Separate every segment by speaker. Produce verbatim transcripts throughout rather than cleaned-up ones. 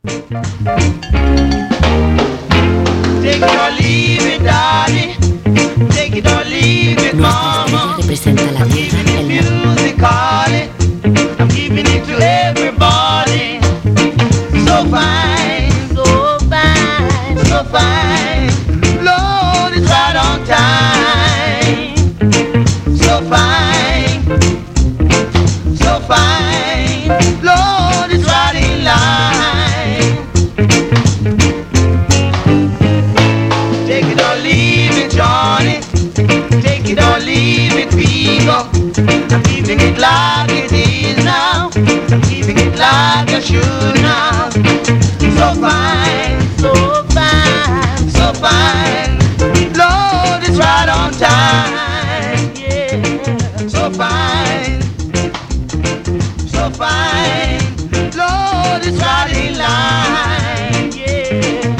Speaker 1: Take it or leave it, daddy. Take it or leave it, mama.
Speaker 2: Representa la
Speaker 1: I'm giving it musically. I'm giving it to everybody. So fine, so fine, so fine. Lord, it's right on time. So fine, so fine. Lord, it's right in line. Take it or leave it, Johnny. Take it or leave it, people. I'm keeping it like it is now. I'm keeping it like I should now. So fine, so fine, so fine. Lord, it's right on time. Yeah, so fine, so fine. Lord, it's right in line. Yeah.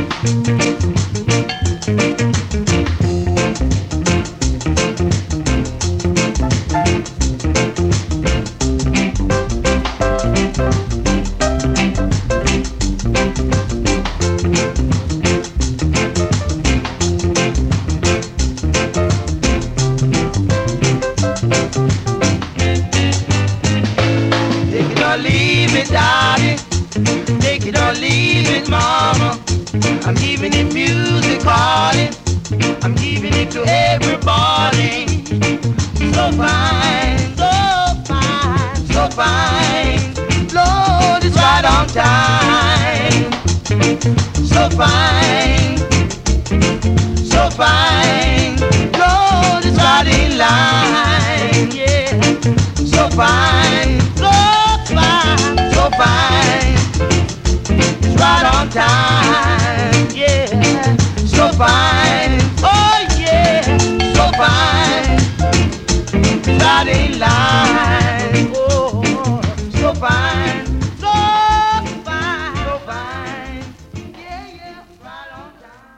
Speaker 1: Daddy, take it or leave it, mama. I'm giving it music, calling. I'm giving it to everybody. So fine, so fine, so fine. Lord, it's right on time. So fine, so fine. Lord, it's right in line. Yeah, so fine, so fine, so fine. It's right on time, yeah. So fine, oh yeah, so fine. It's right in line, oh, so fine, so fine, so fine. Yeah, yeah, right on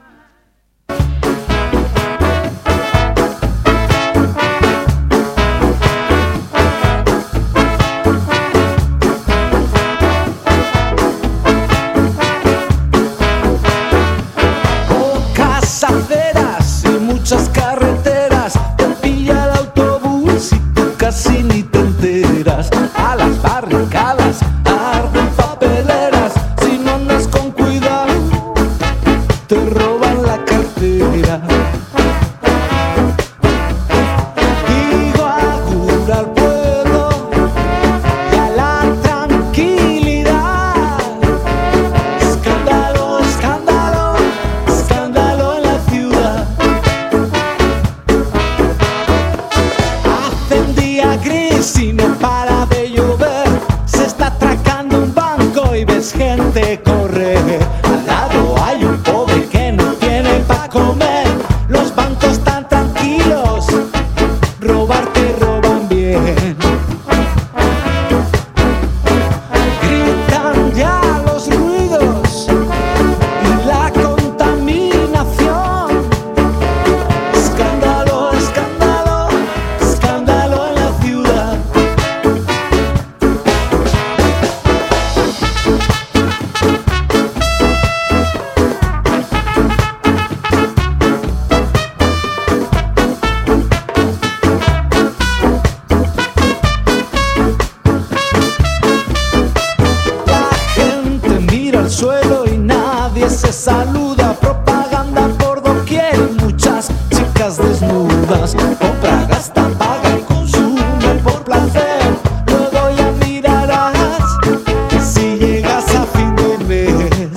Speaker 3: aceras y muchas carreteras, te pilla el autobús y tú casi ni te enteras. A las barricadas arden papeleras, si no andas con cuidado te roban la cartera. Digo agur al pueblo y a la tranquilidad. Escándalo, escándalo, escándalo en la ciudad. Hace un día gris y no para de llover. Se está atracando un banco y ves gente correr. Al lado hay un pobre que no tiene pa' comer. Los bancos están tranquilos, robarte roban bien. Gritan ya los ruidos y la contaminación. Escándalo, escándalo, escándalo en la ciudad. La gente mira al suelo y nadie se saluda. Propaganda por doquier, muchas chicas desnudas. Compra, gasta, paga y consume por placer. Luego ya mirarás si llegas a fin de mes.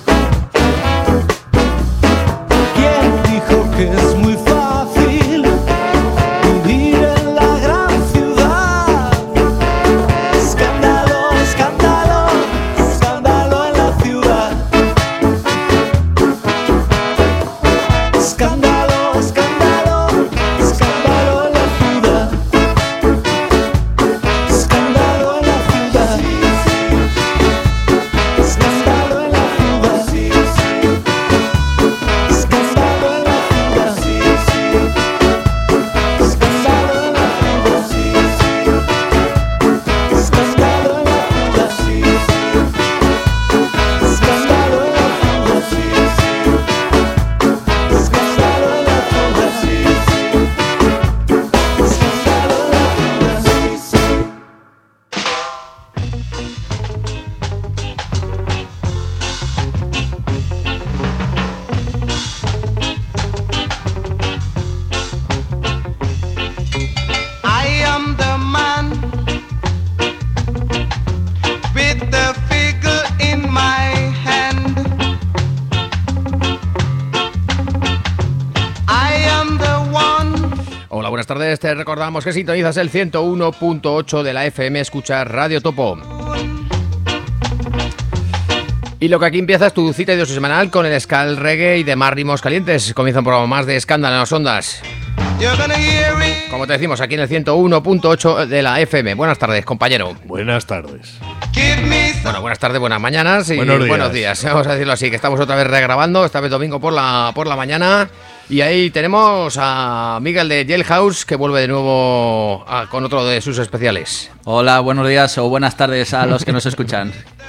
Speaker 3: ¿Quién dijo que es muy fácil vivir en la gran ciudad? Escándalo, escándalo, escándalo en la ciudad. Escándalo, escándalo, escándalo en la ciudad. Escándalo en la ciudad. Escándalo en la ciudad. Escándalo en la ciudad.
Speaker 2: buenas tardes. Te recordamos que sintonizas el ciento uno punto ocho de la F M, escuchas Radio Topo. Y lo que aquí empieza es tu cita de semanal con el ska, el reggae y demás ritmos calientes. Comienza un programa más de Escándalo en las Ondas. Como te decimos, aquí en el ciento uno punto ocho de la F M. Buenas tardes, compañero.
Speaker 4: Buenas tardes.
Speaker 2: Bueno, buenas tardes, buenas mañanas y
Speaker 4: buenos días.
Speaker 2: buenos días. Vamos a decirlo así, que estamos otra vez regrabando, esta vez domingo por la, por la mañana. Y ahí tenemos a Miguel de Jailhouse, que vuelve de nuevo a, con otro de sus especiales.
Speaker 5: Hola, buenos días o buenas tardes a los que nos escuchan.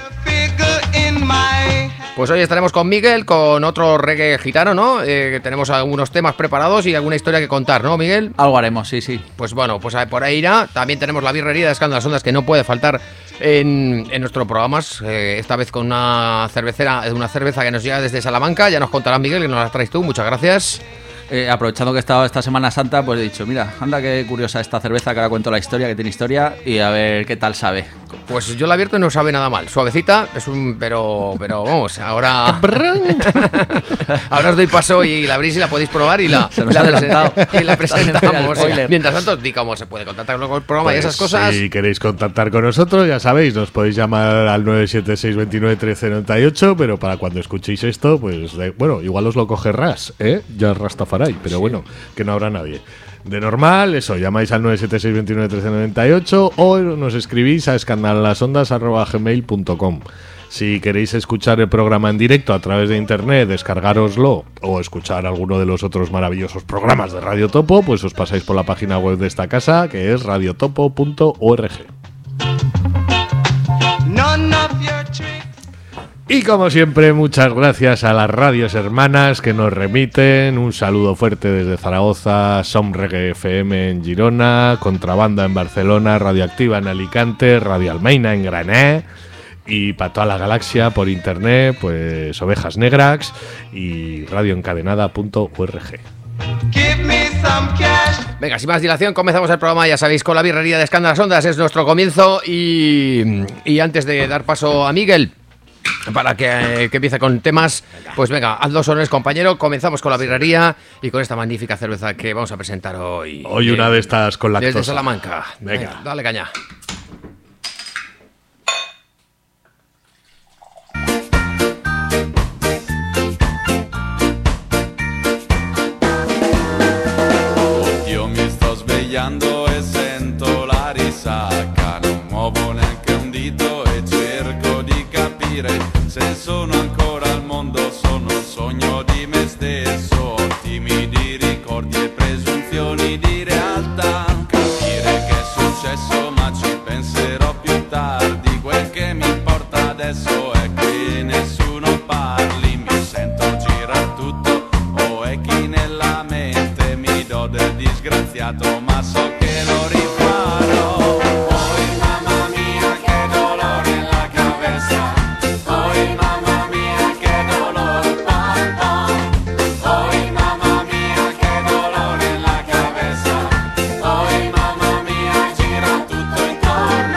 Speaker 2: Pues hoy estaremos con Miguel, con otro reggae gitano, ¿no? Eh, tenemos algunos temas preparados y alguna historia que contar, ¿no, Miguel?
Speaker 5: Algo haremos, sí, sí.
Speaker 2: Pues bueno, pues por ahí irá. También tenemos la birrería de Escándalo en las Ondas, que no puede faltar en, en nuestros programas. Eh, esta vez con una cervecera, una cerveza que nos llega desde Salamanca. Ya nos contará Miguel, que nos la traes tú. Muchas gracias.
Speaker 5: Eh, aprovechando que he estado esta Semana Santa, pues he dicho, mira, anda qué curiosa esta cerveza, que ahora cuento la historia, que tiene historia, y a ver qué tal sabe.
Speaker 2: Pues yo la abierto y no sabe nada mal. Suavecita, es un... pero... pero vamos, ahora... ahora os doy paso y la abrís y la podéis probar y la,
Speaker 5: Se nos
Speaker 2: la,
Speaker 5: ha adelantado.
Speaker 2: y la presentamos.
Speaker 5: Spoiler.
Speaker 2: Mientras tanto, di cómo se puede contactar con el programa
Speaker 4: Pues
Speaker 2: y esas cosas.
Speaker 4: Si queréis contactar con nosotros, ya sabéis, nos podéis llamar al nueve siete seis, dos nueve, uno tres nueve ocho, pero para cuando escuchéis esto, pues de, bueno, igual os lo coge Ras, ¿eh? Ya Rastafari, pero sí. Bueno, que no habrá nadie. De normal, eso, llamáis al nueve siete seis, dos nueve, uno tres nueve ocho o nos escribís a escandalolasondas arroba gmail punto com. Si queréis escuchar el programa en directo a través de internet, descargároslo o escuchar alguno de los otros maravillosos programas de Radio Topo, pues os pasáis por la página web de esta casa, que es radiotopo punto org. Y como siempre, muchas gracias a las radios hermanas que nos remiten. Un saludo fuerte desde Zaragoza, Som Reggae F M en Girona, Contrabanda en Barcelona, Radioactiva en Alicante, Radio Almeina en Granada. Y para toda la galaxia por internet, pues Ovejas Negras y radioencadenada punto org.
Speaker 2: Venga, sin más dilación, comenzamos el programa, ya sabéis, con la birrería de Escándalo en las Ondas. Es nuestro comienzo y, y antes de dar paso a Miguel para que, que empiece con temas, pues venga, haz los honores, compañero. Comenzamos con la birrería y con esta magnífica cerveza que vamos a presentar hoy.
Speaker 4: Hoy una de estas con lactosa.
Speaker 2: Desde Salamanca.
Speaker 4: Venga.
Speaker 2: Venga, dale caña.
Speaker 6: Io mi sto svegliando e sento la risacca, non muovo neanche un dito e cerco di capire se sono ancora al mondo, sono un sogno di me stesso, timidi ricordi e presunzioni di realtà, capire che è successo ma ci penserò più tardi, quel che mi importa adesso è che nessuno parli, mi sento girar tutto o è chi nella mente mi do del disgraziato ma so che lo riparo. Oi mamma mia che dolore en la cabeza, oi mamma mia che dolor, pam pam, oi mamma mia che dolore en la cabeza, oi mamma mia gira tutto intorno.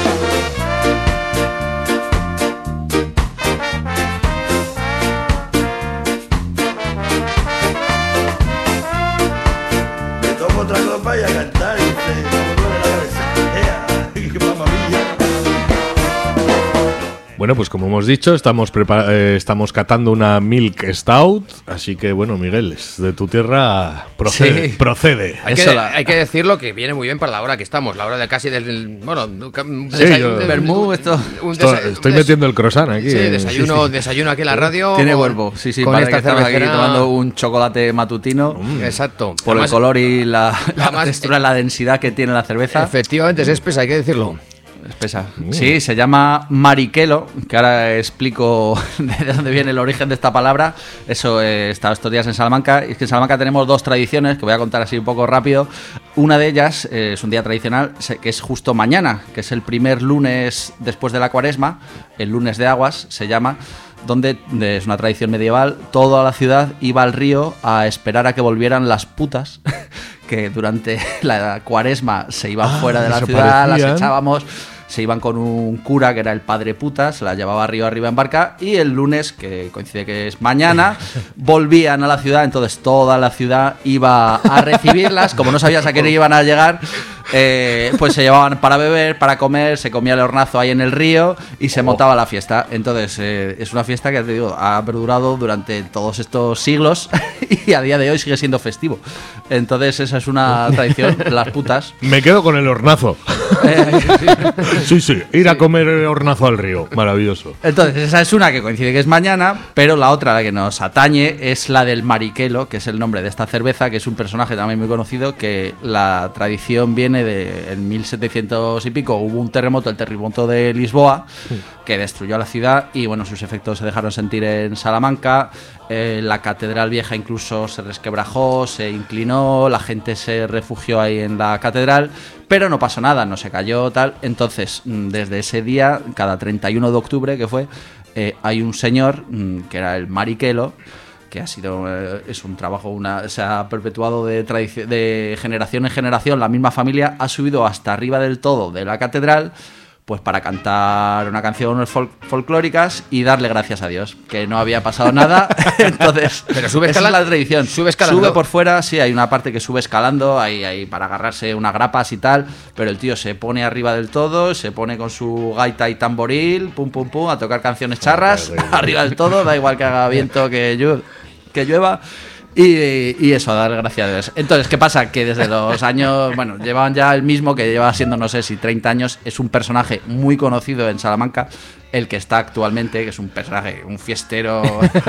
Speaker 1: Me tomo otra copa y a cantar y se me duele la cabeza. ¡Ea! ¡Mamma mía!
Speaker 4: Bueno, pues como hemos dicho, estamos prepar- eh, estamos catando una Milk Stout, así que bueno, Miguel, es de tu tierra, procede.
Speaker 5: Sí.
Speaker 4: procede.
Speaker 2: Hay que,
Speaker 5: Eso la-
Speaker 2: hay que decirlo que viene muy bien para la hora que estamos, la hora de casi del... Bueno, un
Speaker 4: Sí, yo-
Speaker 5: Vermú, esto-
Speaker 2: un
Speaker 4: Esto-
Speaker 2: desa-
Speaker 4: estoy
Speaker 2: un des-
Speaker 4: metiendo el croissant aquí.
Speaker 2: Sí,
Speaker 4: eh.
Speaker 2: desayuno, desayuno aquí en la radio.
Speaker 5: Tiene
Speaker 2: con-
Speaker 5: vuelvo, sí, sí,
Speaker 2: con
Speaker 5: parece
Speaker 2: esta
Speaker 5: que estamos aquí
Speaker 2: cervecera.
Speaker 5: tomando un chocolate matutino.
Speaker 2: Exacto.
Speaker 5: Por
Speaker 2: Además,
Speaker 5: el color y la, la
Speaker 2: además,
Speaker 5: textura, la densidad que tiene la cerveza.
Speaker 2: efectivamente es espesa, hay que decirlo.
Speaker 5: Espesa. Sí, se llama Mariquelo, que ahora explico de dónde viene el origen de esta palabra. Eso, eh, he estado estos días en Salamanca. Y es que en Salamanca tenemos dos tradiciones, que voy a contar así un poco rápido. Una de ellas eh, es un día tradicional, se- que es justo mañana, que es el primer lunes después de la Cuaresma, el lunes de aguas se llama, donde eh, es una tradición medieval, toda la ciudad iba al río a esperar a que volvieran las putas, que durante la Cuaresma se iban
Speaker 4: Ah,
Speaker 5: fuera de la ciudad, las
Speaker 4: desaparecían.
Speaker 5: echábamos. se iban con un cura que era el padre puta, se la llevaba río arriba en barca, y el lunes, que coincide que es mañana, volvían a la ciudad. Entonces toda la ciudad iba a recibirlas. Como no sabías a qué iban a llegar, eh, pues se llevaban para beber, para comer, se comía el hornazo ahí en el río y se montaba la fiesta. Entonces eh, es una fiesta que, te digo, ha perdurado durante todos estos siglos y a día de hoy sigue siendo festivo. Entonces esa es una tradición, las putas.
Speaker 4: Me quedo con el hornazo. Sí, sí, ir a comer hornazo al río, maravilloso.
Speaker 5: Entonces esa es una que coincide que es mañana, pero la otra, la que nos atañe, es la del Mariquelo, que es el nombre de esta cerveza, que es un personaje también muy conocido, que la tradición viene de en mil setecientos y pico, hubo un terremoto, el terremoto de Lisboa, que destruyó la ciudad y bueno, sus efectos se dejaron sentir en Salamanca. Eh, la catedral vieja incluso se resquebrajó, se inclinó, la gente se refugió ahí en la catedral, pero no pasó nada, no se cayó, tal. Entonces, desde ese día, cada treinta y uno de octubre, que fue, eh, hay un señor, que era el Mariquelo, que ha sido, eh, es un trabajo, una, se ha perpetuado de, tradici- de generación en generación, la misma familia ha subido hasta arriba del todo de la catedral, pues para cantar una canción fol- folclóricas y darle gracias a Dios, que no había pasado nada. Entonces,
Speaker 2: pero sube
Speaker 5: esa
Speaker 2: escalando,
Speaker 5: es la tradición.
Speaker 2: Sube escalando.
Speaker 5: Sube por fuera, sí, hay una parte que sube escalando, hay, hay para agarrarse unas grapas y tal, pero el tío se pone arriba del todo, se pone con su gaita y tamboril, pum pum pum, a tocar canciones charras, arriba del todo, da igual que haga viento, que, llu- que llueva. Y, y eso, a dar gracias a Dios. Entonces, ¿qué pasa? Que desde los años, bueno, llevaban ya el mismo, que lleva siendo, no sé si treinta años, es un personaje muy conocido en Salamanca, el que está actualmente, que es un personaje, un fiestero,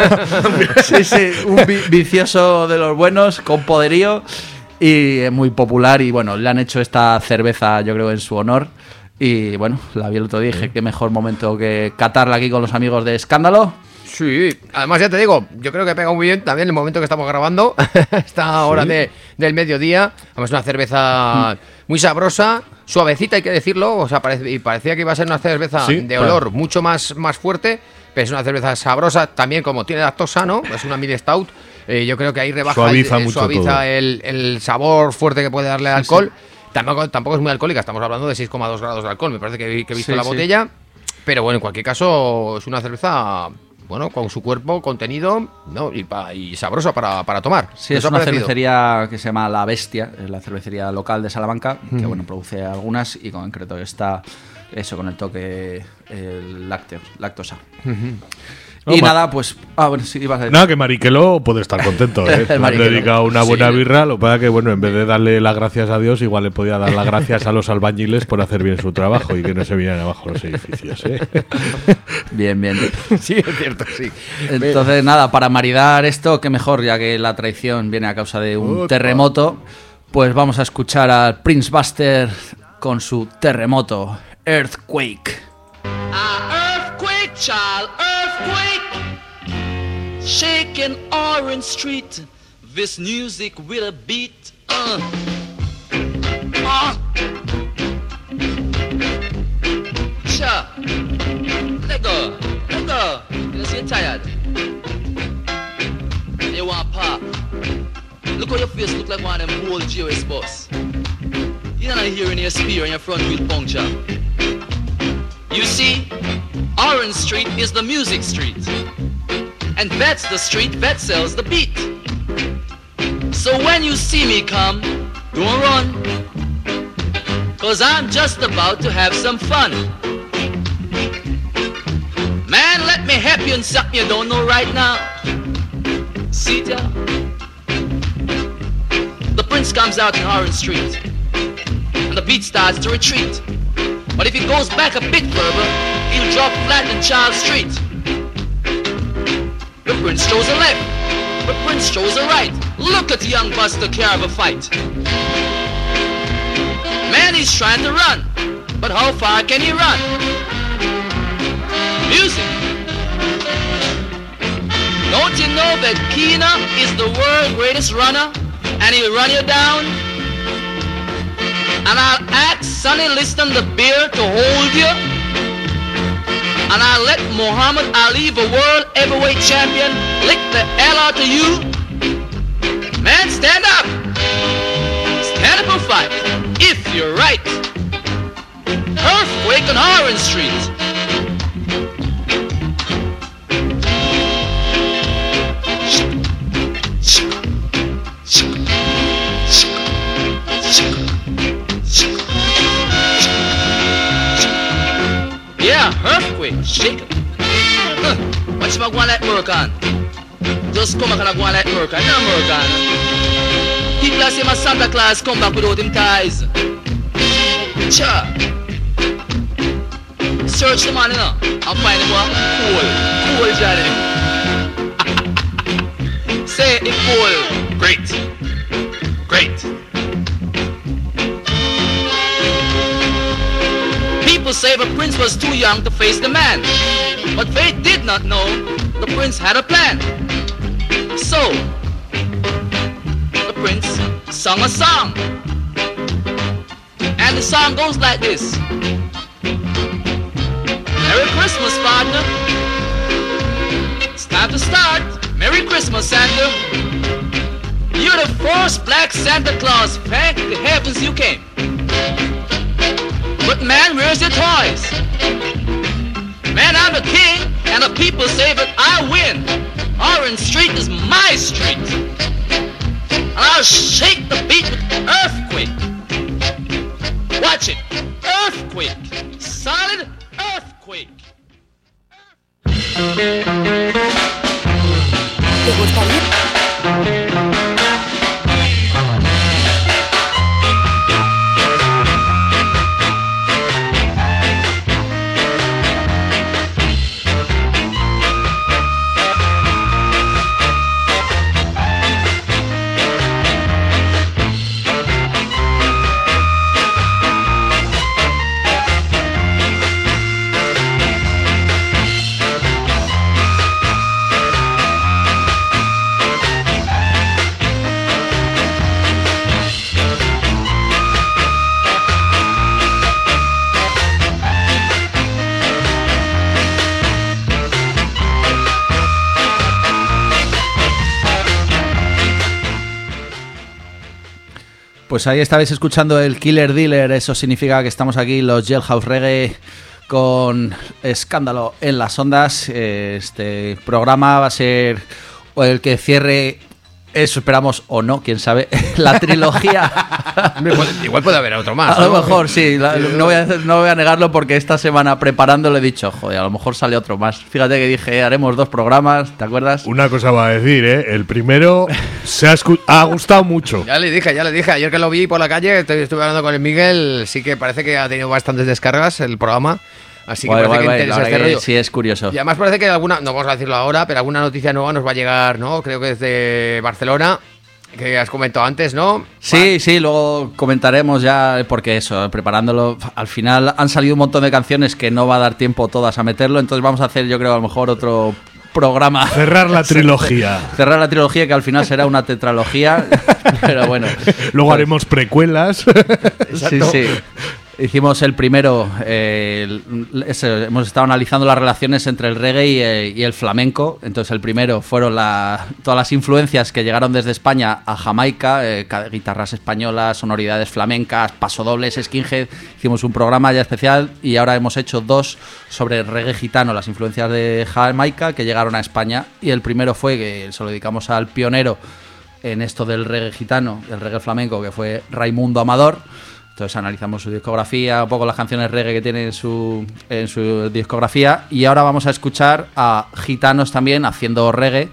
Speaker 5: sí, sí, un vi- vicioso de los buenos, con poderío, y muy popular, y bueno, le han hecho esta cerveza, yo creo, en su honor. Y bueno, la vi el otro día, dije, qué mejor momento que catarla aquí con los amigos de Escándalo.
Speaker 2: Sí, además ya te digo, yo creo que pega muy bien también el momento que estamos grabando, esta hora de, del mediodía. Además, una cerveza muy sabrosa, suavecita, hay que decirlo. O sea, parece, y parecía que iba a ser una cerveza
Speaker 4: Sí,
Speaker 2: de
Speaker 4: claro.
Speaker 2: olor mucho más, más fuerte, pero es una cerveza sabrosa también, como tiene lactosa, ¿no? Es una mid stout. Eh, yo creo que ahí rebaja
Speaker 4: Suaviza
Speaker 2: el, eh,
Speaker 4: mucho
Speaker 2: suaviza
Speaker 4: todo.
Speaker 2: el, el sabor fuerte que puede darle el alcohol. Tampoco, tampoco es muy alcohólica, estamos hablando de seis coma dos grados de alcohol. Me parece que, que he visto
Speaker 5: Sí,
Speaker 2: la
Speaker 5: sí.
Speaker 2: botella. Pero bueno, en cualquier caso, es una cerveza, bueno, con su cuerpo, contenido, ¿no? y, pa- y sabrosa para, para tomar.
Speaker 5: Sí,
Speaker 2: ¿Qué
Speaker 5: es
Speaker 2: os ha
Speaker 5: una
Speaker 2: parecido?
Speaker 5: cervecería que se llama La Bestia, es la cervecería local de Salamanca, que bueno, produce algunas y con concreto está eso, con el toque el lácteo, lactosa.
Speaker 4: No,
Speaker 5: Y
Speaker 4: ma-
Speaker 5: nada, pues... Ah, bueno, sí, ibas a decir.
Speaker 4: Nada, que Mariquelo puede estar contento, ¿eh?
Speaker 5: El
Speaker 4: Le han
Speaker 5: Mariquelo.
Speaker 4: dedicado una buena
Speaker 5: Sí.
Speaker 4: birra, lo que pasa que, bueno, en vez de darle las gracias a Dios, igual le podía dar las gracias a los albañiles por hacer bien su trabajo y que no se vinieran abajo los edificios, ¿eh?
Speaker 5: Bien, bien.
Speaker 2: Sí, es cierto, sí.
Speaker 5: Entonces, nada, para maridar esto, qué mejor, ya que la traición viene a causa de un
Speaker 2: Opa.
Speaker 5: terremoto, pues vamos a escuchar al Prince Buster con su terremoto, Earthquake.
Speaker 7: Ah, earthquake, child, earthquake, shaking Orange Street. This music with a beat. Uh. Uh. Sure. Let go, let go. You see, you're tired. You want pop? Look how your face look like one of them old G O S bus. You're not hearing your spear and your front wheel puncture. You see, Orange Street is the music street. And that's the street that sells the beat. So when you see me come, don't run. Cause I'm just about to have some fun. Man, let me help you in something you don't know right now. See ya? The prince comes out in Orange Street. And the beat starts to retreat. But if he goes back a bit further, he'll drop flat in Charles Street. The prince shows a left, the prince shows a right. Look at young Buster Carver fight. Man, he's trying to run, but how far can he run? Music. Don't you know that Keena is the world's greatest runner, and he'll run you down? And I'll ask Sonny Liston the bear to hold you. And I'll let Muhammad Ali, the world heavyweight champion, lick the hell out of you. Man, stand up. Stand up and fight. If you're right. Earthquake. earthquake on Orange Street. Yeah, earthquake, shake it. Huh. What's my one like Murkan? Just come back and go on like Murkan. No Murkan. People say my Santa Claus come back without him ties. Cha. Search the man, you know, and find him one cool, cool Johnny. Say it cool. Great. Great. People say the prince was too young to face the man, but they did not know the prince had a plan. So, the prince sung a song, and the song goes like this. Merry Christmas, partner. It's time to start. Merry Christmas, Santa. You're the first black Santa Claus. Thank the heavens you came. But man, where's your toys? Man, I'm the king, and the people say that I win. Orange Street is my street. And I'll shake the beat with earthquake. Watch it. Earthquake. Solid earthquake.
Speaker 8: ¿Te gustaría?
Speaker 5: Pues ahí estabais escuchando el Killer Dealer, eso significa que estamos aquí los Jailhouse Reggae con Escándalo en las ondas. Este programa va a ser el que cierre, eso esperamos o no, quién sabe, la trilogía.
Speaker 2: Igual puede haber otro más.
Speaker 5: A lo
Speaker 2: ¿no?
Speaker 5: mejor, sí, la, no, voy a, no voy a negarlo porque esta semana preparándolo he dicho, joder, a lo mejor sale otro más. Fíjate que dije, haremos dos programas, ¿te acuerdas?
Speaker 4: Una cosa va a decir, ¿eh? El primero se ha, escu- ha gustado mucho.
Speaker 2: Ya le dije, ya le dije, ayer que lo vi por la calle, estuve hablando con el Miguel, sí que parece que ha tenido bastantes descargas el programa. Así que
Speaker 5: Guay,
Speaker 2: parece
Speaker 5: guay,
Speaker 2: que
Speaker 5: guay,
Speaker 2: interesa
Speaker 5: la
Speaker 2: este
Speaker 5: verdad que
Speaker 2: rollo.
Speaker 5: sí, es curioso.
Speaker 2: Y además parece que alguna, no vamos a decirlo ahora, pero alguna noticia nueva nos va a llegar, ¿no? Creo que desde Barcelona, que has comentado antes, ¿no?
Speaker 5: Sí, sí, luego comentaremos ya, porque eso, preparándolo, al final han salido un montón de canciones que no va a dar tiempo todas a meterlo, entonces vamos a hacer, yo creo, a lo mejor otro programa.
Speaker 4: Cerrar la trilogía.
Speaker 5: Cerrar la trilogía, que al final será una tetralogía, pero bueno.
Speaker 4: Luego pues haremos precuelas.
Speaker 5: Sí, sí. Hicimos el primero, eh, el, ese, hemos estado analizando las relaciones entre el reggae y, eh, y el flamenco. Entonces el primero fueron la, todas las influencias que llegaron desde España a Jamaica, eh, guitarras españolas, sonoridades flamencas, pasodobles, skinhead. Hicimos un programa ya especial y ahora hemos hecho dos sobre el reggae gitano, las influencias de Jamaica que llegaron a España. Y el primero fue, que se lo dedicamos al pionero en esto del reggae gitano, el reggae flamenco, que fue Raimundo Amador. Entonces analizamos su discografía, un poco las canciones reggae que tiene en su, en su discografía. Y ahora vamos a escuchar a gitanos también haciendo reggae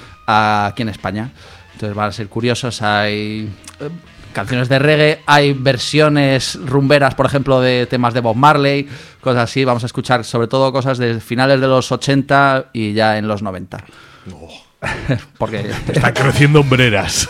Speaker 5: aquí en España. Entonces van a ser curiosos. Hay eh, canciones de reggae, hay versiones rumberas, por ejemplo, de temas de Bob Marley, cosas así. Vamos a escuchar sobre todo cosas de finales de los ochenta y ya en los noventa.
Speaker 4: Oh.
Speaker 5: Porque
Speaker 4: están creciendo hombreras.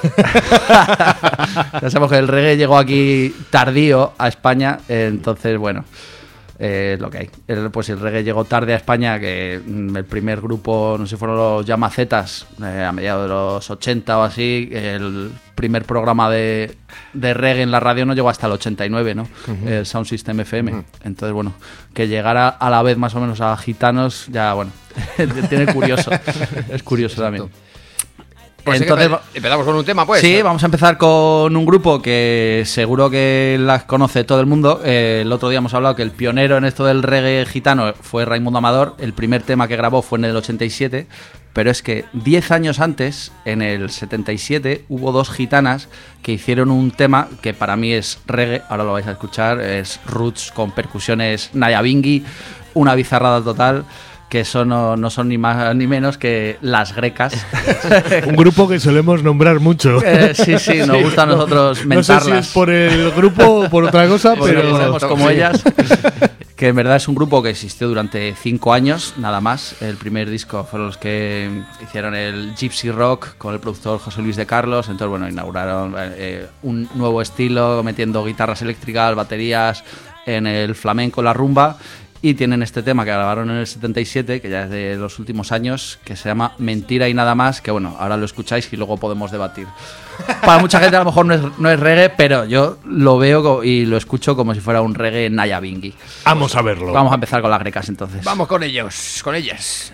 Speaker 5: Ya sabemos que el reggae llegó aquí tardío a España, eh, entonces bueno, eh, lo que hay. El, pues el reggae llegó tarde a España, que mm, el primer grupo, no sé si fueron los Llamacetas, eh, a mediados de los ochenta o así. El primer programa de, de reggae en la radio no llegó hasta el ochenta y nueve, ¿no? Uh-huh. El Sound System F M. Uh-huh. Entonces bueno, que llegara a la vez más o menos a gitanos, ya bueno, tiene curioso, es curioso también.
Speaker 2: Pues
Speaker 5: Entonces,
Speaker 2: sí que empezamos con un tema, pues.
Speaker 5: Sí, vamos a empezar con un grupo que seguro que las conoce todo el mundo. Eh, el otro día hemos hablado que el pionero en esto del reggae gitano fue Raimundo Amador. El primer tema que grabó fue en el ochenta y siete, pero es que diez años antes, en el setenta y siete, hubo dos gitanas que hicieron un tema que para mí es reggae, ahora lo vais a escuchar, es roots con percusiones Nyabinghi, una bizarrada total, que eso no, no son ni más ni menos que Las Grecas.
Speaker 4: Un grupo que solemos nombrar mucho.
Speaker 5: Eh, sí, sí, nos
Speaker 4: Sí,
Speaker 5: gusta a nosotros
Speaker 4: no,
Speaker 5: mentarlas.
Speaker 4: no sé si es por el grupo o por otra cosa,
Speaker 5: Porque
Speaker 4: pero
Speaker 5: somos como
Speaker 4: sí.
Speaker 5: ellas. Que en verdad es un grupo que existió durante cinco años, nada más. El primer disco fueron los que hicieron el Gypsy Rock con el productor José Luis de Carlos. Entonces, bueno, inauguraron eh, un nuevo estilo, metiendo guitarras eléctricas, baterías en el flamenco, la rumba. Y tienen este tema que grabaron en el setenta y siete, que ya es de los últimos años, que se llama Mentira y nada más, que bueno, ahora lo escucháis y luego podemos debatir. Para mucha gente a lo mejor no es, no es reggae, pero yo lo veo y lo escucho como si fuera un reggae Nyabinghi.
Speaker 4: Vamos a verlo.
Speaker 5: Vamos a empezar con Las Grecas entonces.
Speaker 2: Vamos con ellos, con ellas.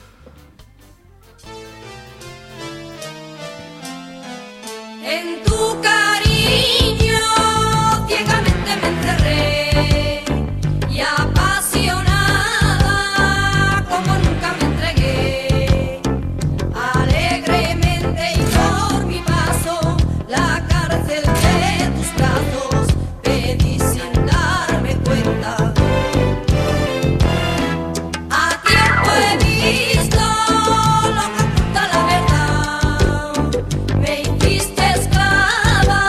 Speaker 9: En tu cariño ciegamente me encerré y apasionada como nunca me entregué. Alegremente y por mi paso la cárcel de tus brazos pedí sin darme cuenta. A tiempo he visto lo que oculta la verdad. Me hiciste esclava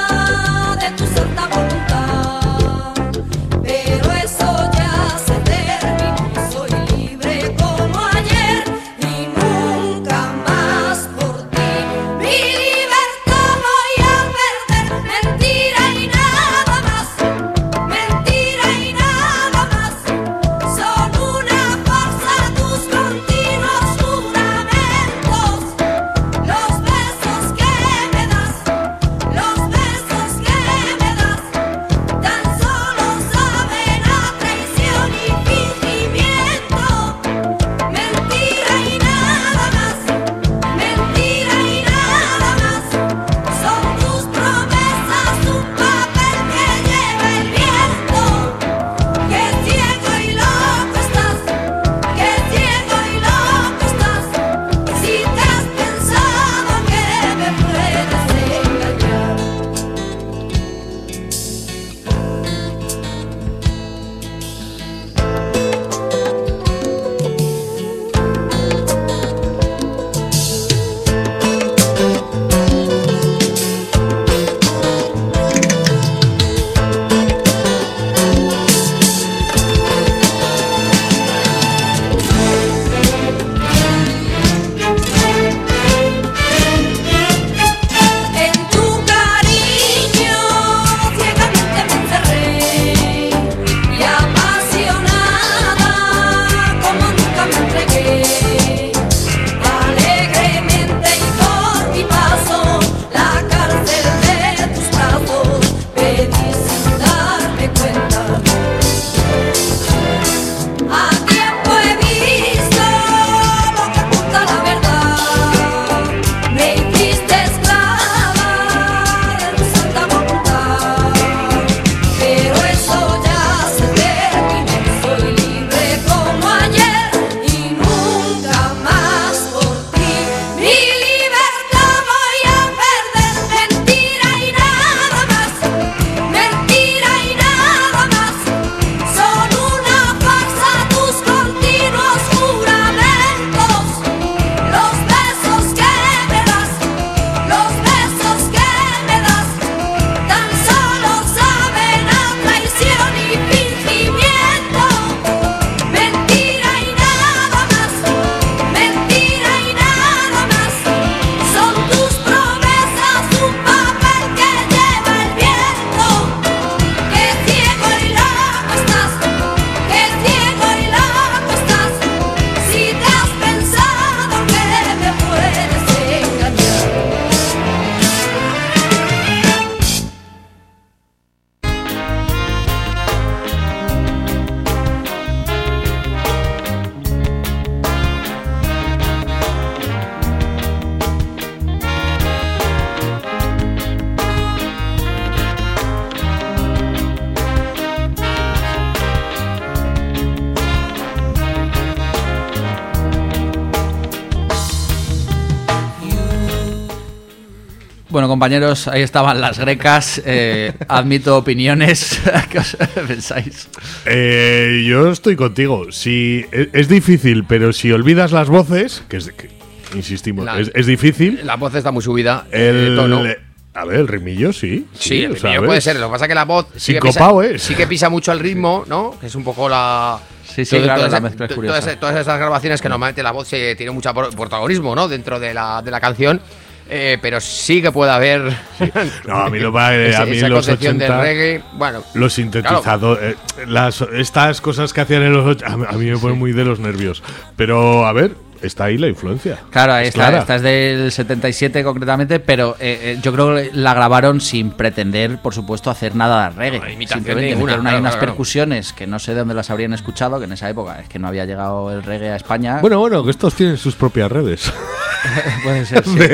Speaker 5: Bueno, compañeros, ahí estaban las grecas. Eh, admito opiniones. ¿Qué os pensáis?
Speaker 4: Eh, yo estoy contigo. Si es, es difícil, pero si olvidas las voces, que es, que, insistimos,
Speaker 2: La-
Speaker 4: es, es difícil.
Speaker 2: La voz está muy subida.
Speaker 4: El
Speaker 2: El tono.
Speaker 4: A ver, el rimillo sí.
Speaker 2: Sí, el
Speaker 4: o sea,
Speaker 2: ritmo
Speaker 4: ¿ves?
Speaker 2: puede ser. Lo que pasa es que la voz sí que,
Speaker 4: Sincopado
Speaker 2: pisa,
Speaker 4: es.
Speaker 2: sí que pisa mucho el ritmo, ¿no? Que es un poco la.
Speaker 5: Sí, sí,
Speaker 2: todo-
Speaker 5: claro,
Speaker 2: todas,
Speaker 5: la mezcla es
Speaker 2: to-
Speaker 5: curiosa.
Speaker 2: todas, todas esas grabaciones que normalmente la voz se tiene mucho pro- protagonismo, ¿no? Dentro de la, de la canción. Eh, pero sí que puede haber.
Speaker 4: No, a mí lo va
Speaker 2: esa,
Speaker 4: a mí
Speaker 2: esa
Speaker 4: en los
Speaker 2: concepción
Speaker 4: ochenta,
Speaker 2: del reggae. Bueno,
Speaker 4: los sintetizadores, eh, las, estas cosas que hacían en los ochenta, a mí, a mí me ponen muy de los nervios. Pero, a ver, está ahí la influencia.
Speaker 5: Claro, ahí
Speaker 4: Es
Speaker 5: está,
Speaker 4: clara.
Speaker 5: esta es del setenta y siete concretamente, pero eh, eh, yo creo que la grabaron sin pretender, por supuesto, hacer nada de reggae.
Speaker 2: No, imitación
Speaker 5: Simplemente
Speaker 2: ninguna,
Speaker 5: metieron ahí
Speaker 2: claro,
Speaker 5: unas
Speaker 2: claro, claro.
Speaker 5: percusiones que no sé de dónde las habrían escuchado, que en esa época es que no había llegado el reggae a España.
Speaker 4: Bueno, bueno, que estos tienen sus propias redes.
Speaker 5: Puede ser, sí.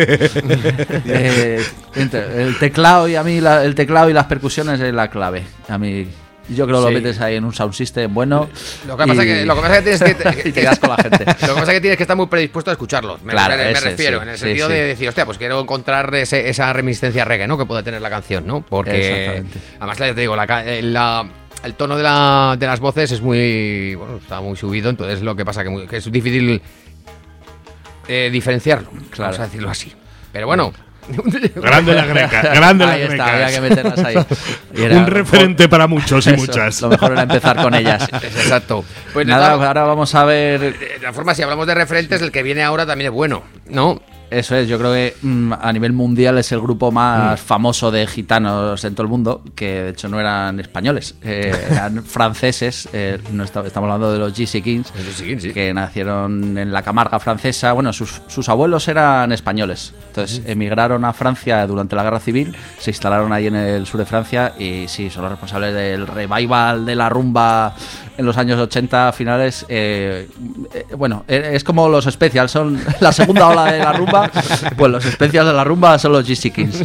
Speaker 5: Eh, entre el teclado y a mí la- el teclado y las percusiones es la clave. A mí yo creo que
Speaker 2: Sí.
Speaker 5: lo metes ahí en un sound system bueno.
Speaker 2: lo que pasa
Speaker 5: y-
Speaker 2: que lo que pasa que tienes que,
Speaker 5: y te quedas con la gente.
Speaker 2: Lo que pasa es que tienes que estar muy predispuesto a escucharlos. Me,
Speaker 5: Claro,
Speaker 2: me- me
Speaker 5: ese,
Speaker 2: refiero,
Speaker 5: sí,
Speaker 2: en el
Speaker 5: sí,
Speaker 2: sentido
Speaker 5: sí.
Speaker 2: de decir, hostia, pues quiero encontrar ese- esa reminiscencia reggae, ¿no? Que puede tener la canción, ¿no? Porque
Speaker 5: Exactamente.
Speaker 2: además ya te digo, la, ca- eh, la- el tono de, la, de las voces es muy, bueno, está muy subido, entonces lo que pasa que, muy- que es difícil eh, diferenciarlo,
Speaker 5: Claro.
Speaker 2: vamos a decirlo así. Pero bueno,
Speaker 4: Grande la greca, grande la
Speaker 5: Ahí está,
Speaker 4: greca.
Speaker 5: había que meterlas ahí. Y era-
Speaker 4: Un referente para muchos y
Speaker 5: Eso,
Speaker 4: muchas.
Speaker 5: Lo mejor era empezar con ellas.
Speaker 2: exacto. Pues de
Speaker 5: Nada,
Speaker 2: todas-
Speaker 5: ahora vamos a ver.
Speaker 2: de todas formas, si hablamos de referentes, el que viene ahora también es bueno, ¿no?
Speaker 5: Eso es, yo creo que mm, a nivel mundial es el grupo más famoso de gitanos en todo el mundo, que de hecho no eran españoles, eh, eran franceses. eh, no está- estamos hablando de los G C Kings,
Speaker 2: Los G C Kings, sí.
Speaker 5: que nacieron en la Camarga francesa. Bueno, sus, sus abuelos eran españoles, entonces emigraron a Francia durante la Guerra Civil, se instalaron ahí en el sur de Francia y sí, son los responsables del revival de la rumba en los años ochenta finales. eh, eh, bueno, eh, es como los Specials, son la segunda ola de la rumba. Pues los Specials de la rumba son los G C Kings.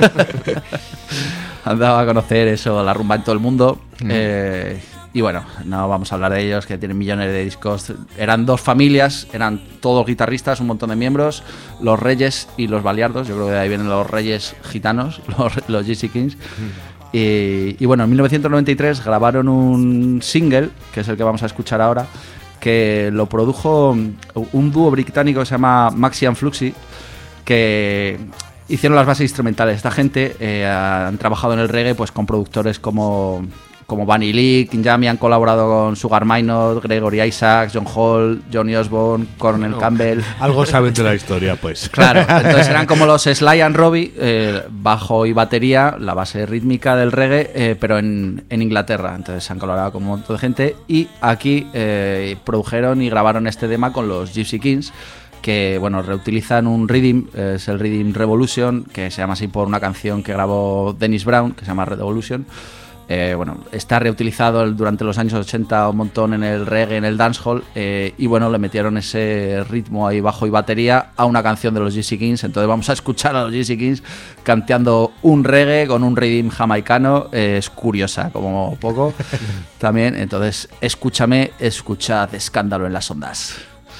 Speaker 5: Han dado a conocer eso, la rumba en todo el mundo. eh, y bueno, no vamos a hablar de ellos, que tienen millones de discos. Eran dos familias, eran todos guitarristas, un montón de miembros, los Reyes y los Baliardos. Yo creo que de ahí vienen los Reyes gitanos, los, los G C Kings. Y, y bueno, en mil novecientos noventa y tres grabaron un single, que es el que vamos a escuchar ahora, que lo produjo un dúo británico que se llama Maxi and Fluxy, que hicieron las bases instrumentales. Esta gente eh, han trabajado en el reggae pues con productores como, como Bunny Lee, King Jammy, han colaborado con Sugar Minot, Gregory Isaacs, John Hall, Johnny Osborne, Cornel Campbell.
Speaker 4: Algo saben de la historia, pues.
Speaker 5: Claro, entonces eran como los Sly and Robbie, eh, bajo y batería, la base rítmica del reggae, eh, pero en, en Inglaterra. Entonces se han colaborado con un montón de gente y aquí eh, produjeron y grabaron este tema con los Gypsy Kings, que bueno, reutilizan un rhythm, eh, es el Rhythm Revolution, que se llama así por una canción que grabó Dennis Brown, que se llama Revolution. Eh, bueno, está reutilizado el- durante los años ochenta un montón en el reggae, en el dancehall, eh, y bueno, le metieron ese ritmo ahí bajo y batería a una canción de los G C Kings. Entonces vamos a escuchar a los G C Kings cantando un reggae con un rhythm jamaicano. Eh, es curiosa como poco también. Entonces escúchame, escuchad Escándalo en las Ondas.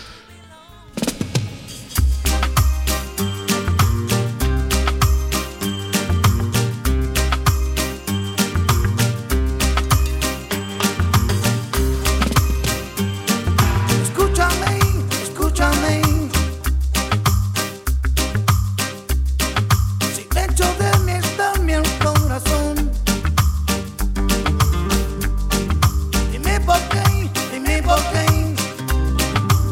Speaker 3: Escúchame, escúchame. Si dentro de mí está mi corazón, dime por qué, dime por qué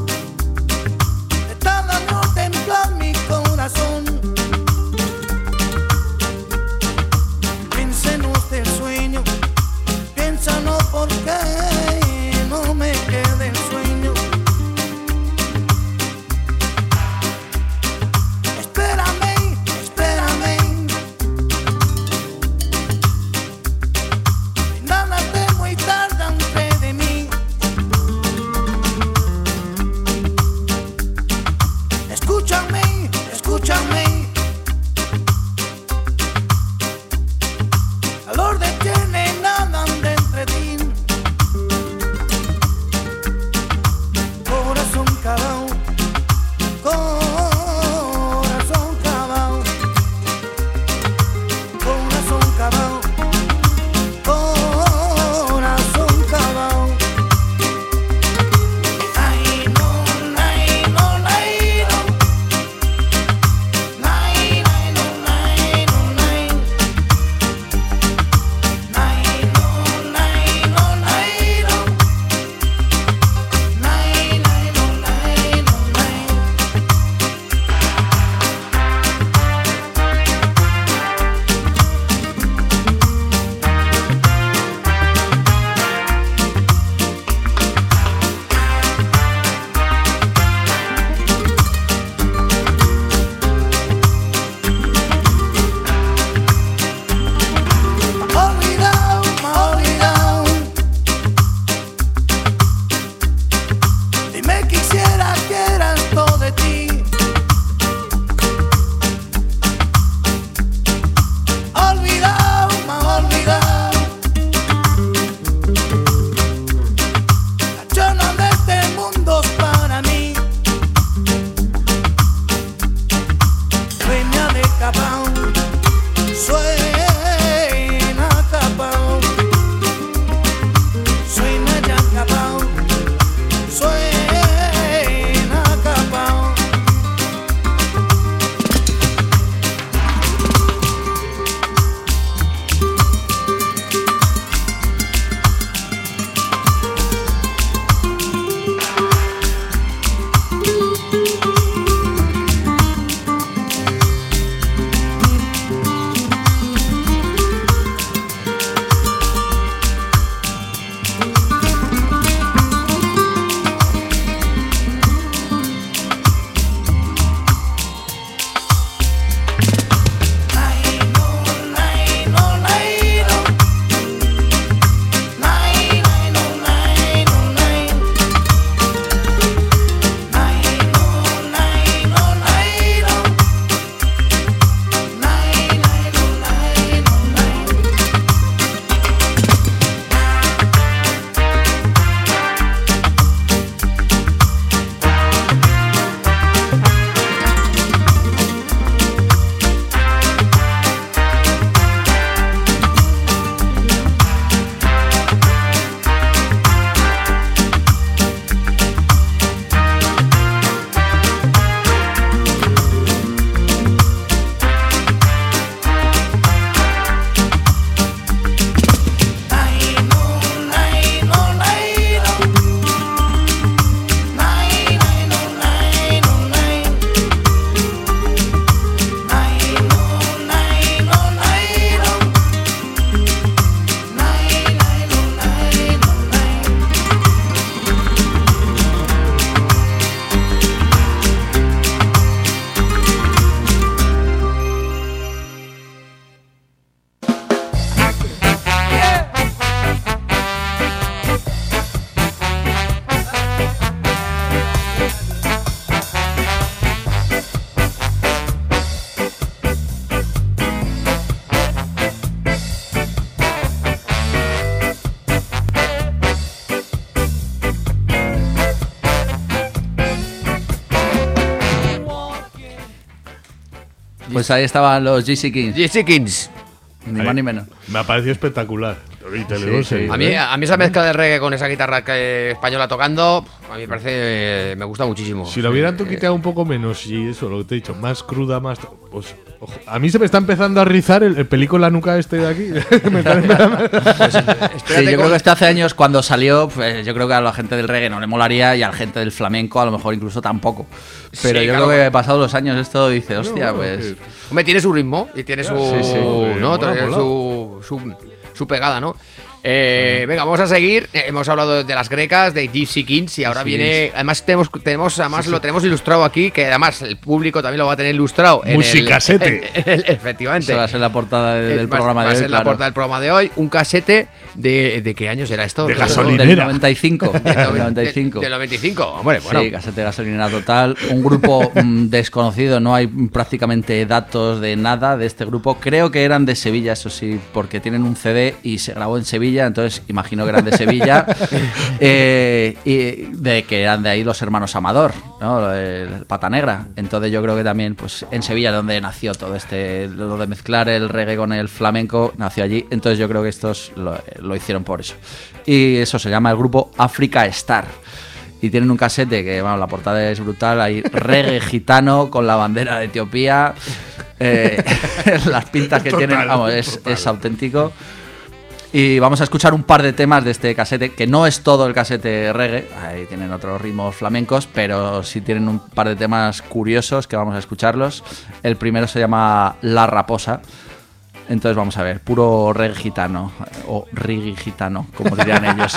Speaker 5: Pues ahí estaban los G C Kings.
Speaker 2: G C Kings.
Speaker 5: Ni más ni menos.
Speaker 4: Me ha parecido espectacular. Y te lo digo en
Speaker 5: Sí,
Speaker 4: serio,
Speaker 2: A mí,
Speaker 4: ¿eh?
Speaker 2: a mí esa mezcla de reggae con esa guitarra que- española tocando, a mí me parece, eh, me gusta muchísimo.
Speaker 4: Si lo hubieran toquiteado un poco menos y eso, lo que te he dicho, más cruda, más. Pues, ojo, a mí se me está empezando a rizar el, el pelico en la nuca este de aquí. Me está empezando-
Speaker 5: Sí, yo creo que este hace años cuando salió, pues, yo creo que a la gente del reggae no le molaría y a la gente del flamenco a lo mejor incluso tampoco. Pero
Speaker 2: Sí,
Speaker 5: yo
Speaker 2: claro,
Speaker 5: creo que
Speaker 2: porque-
Speaker 5: pasados los años esto dice, hostia, pues...
Speaker 2: Hombre, tiene su ritmo y tiene su,
Speaker 5: Sí, sí.
Speaker 2: ¿no?
Speaker 4: Mola,
Speaker 2: Tiene
Speaker 4: mola.
Speaker 2: su, su, su pegada, ¿no? Eh, venga, vamos a seguir. Eh, hemos hablado de las grecas, de Gypsy Kings y ahora
Speaker 5: Sí.
Speaker 2: viene. Además tenemos, tenemos, además lo tenemos ilustrado aquí, que además el público también lo va a tener ilustrado. en el-
Speaker 4: Musicasete.
Speaker 2: en el- efectivamente.
Speaker 5: Eso va a ser la portada de- del
Speaker 2: Eh, va-
Speaker 5: programa
Speaker 2: va
Speaker 5: de
Speaker 2: a
Speaker 5: hoy,
Speaker 2: ser la
Speaker 5: claro.
Speaker 2: portada del programa de hoy. Un casete de, de qué años era esto.
Speaker 4: De
Speaker 2: Del-
Speaker 4: gasolinera.
Speaker 5: Del noventa y cinco.
Speaker 2: del
Speaker 5: Del
Speaker 2: noven-
Speaker 5: noventa y cinco.
Speaker 2: Del noventa y cinco. Hombre, bueno.
Speaker 5: Sí, casete de gasolina total. Un grupo mm, desconocido, no hay prácticamente datos de nada de este grupo. Creo que eran de Sevilla, eso sí, porque tienen un C D y se grabó en Sevilla, entonces imagino que eran de Sevilla. Eh, y de que eran de ahí los hermanos Amador, ¿no? El Pata Negra. Entonces yo creo que también, pues en Sevilla, donde nació todo este, lo de mezclar el reggae con el flamenco, nació allí. Entonces yo creo que estos lo, lo hicieron por eso. Y eso se llama el grupo Africa Star. Y tienen un casete que, bueno, la portada es brutal. Hay reggae gitano con la bandera de Etiopía. Eh, las pintas que
Speaker 4: Total,
Speaker 5: tienen, vamos, es,
Speaker 4: total.
Speaker 5: es auténtico. Y vamos a escuchar un par de temas de este casete, que no es todo el casete reggae, ahí tienen otros ritmos flamencos, pero sí tienen un par de temas curiosos que vamos a escucharlos. El primero se llama La Raposa. Entonces vamos a ver, puro reggae gitano, o reggae gitano, como dirían ellos.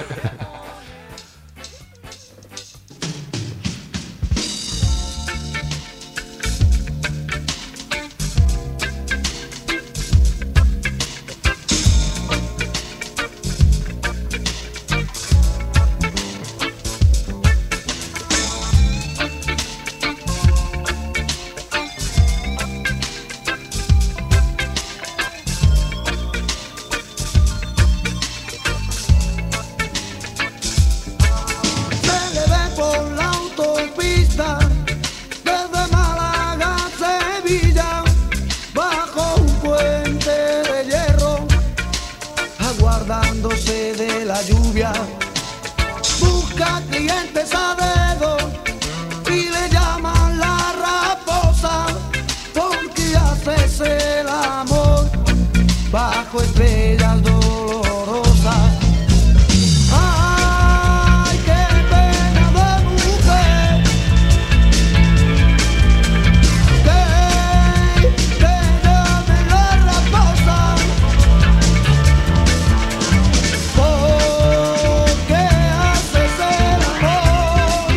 Speaker 3: Se le ve por la autopista desde Málaga a Sevilla, bajo un puente de hierro, aguardándose de la lluvia. Busca clientes a dedo y le llaman la raposa, porque haces el amor bajo estrellas dolorosas. Ay, qué pena de mujer que te llame la raposa, porque haces el amor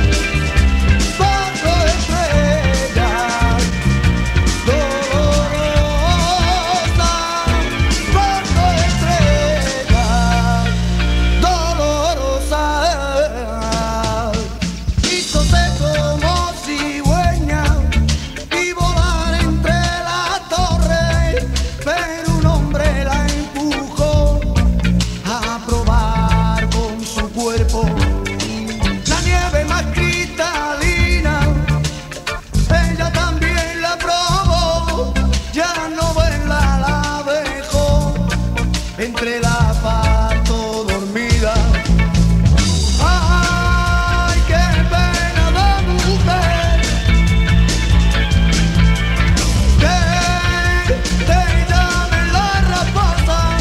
Speaker 3: bajo estrellas dolorosas, bajo estrellas dolorosas. Hízose como cigüeña y volar entre las torres, pero un hombre la empujó a probar con su cuerpo la nieve más cristalina. Ella también la probó, ya no verla la dejó entre la asfalto dormida. Ay, qué pena de mujer que te llame la raposa,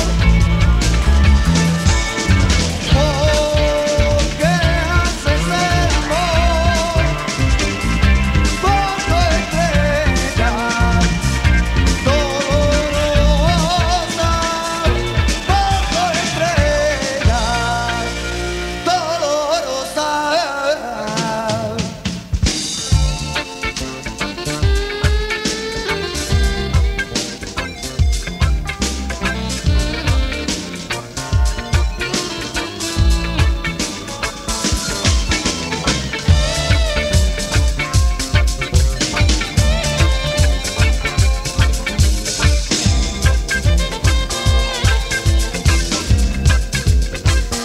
Speaker 3: porque haces el amor bajo estrellas dolorosas, bajo estrellas dolorosas.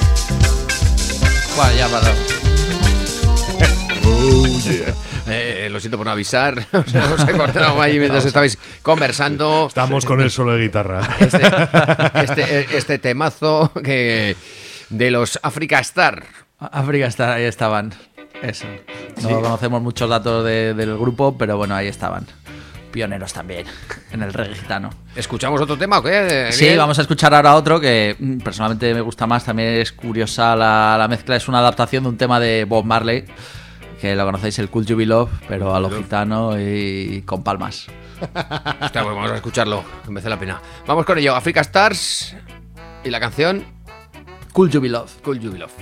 Speaker 5: Bueno, ya, perdón.
Speaker 2: Eh, lo siento por no avisar. O sea, os he cortado ahí mientras estabais conversando.
Speaker 4: Estamos con el solo de guitarra.
Speaker 2: Este, este, este temazo que de los Africa Star.
Speaker 5: África está, ahí estaban. Eso. No sí. conocemos muchos datos de, del grupo, pero bueno, ahí estaban. Pioneros también en el reggae gitano.
Speaker 2: ¿Escuchamos otro tema o qué?
Speaker 5: Sí,
Speaker 2: Bien.
Speaker 5: Vamos a escuchar ahora otro que personalmente me gusta más. También es curiosa la, la mezcla. Es una adaptación de un tema de Bob Marley, que lo conocéis, el Cool You Be Love, pero a lo gitano y con palmas.
Speaker 2: Hostia, pues vamos a escucharlo, que merece la pena. Vamos con ello, Africa Stars y la canción
Speaker 5: Cool You Be Love.
Speaker 2: Cool You Be Love.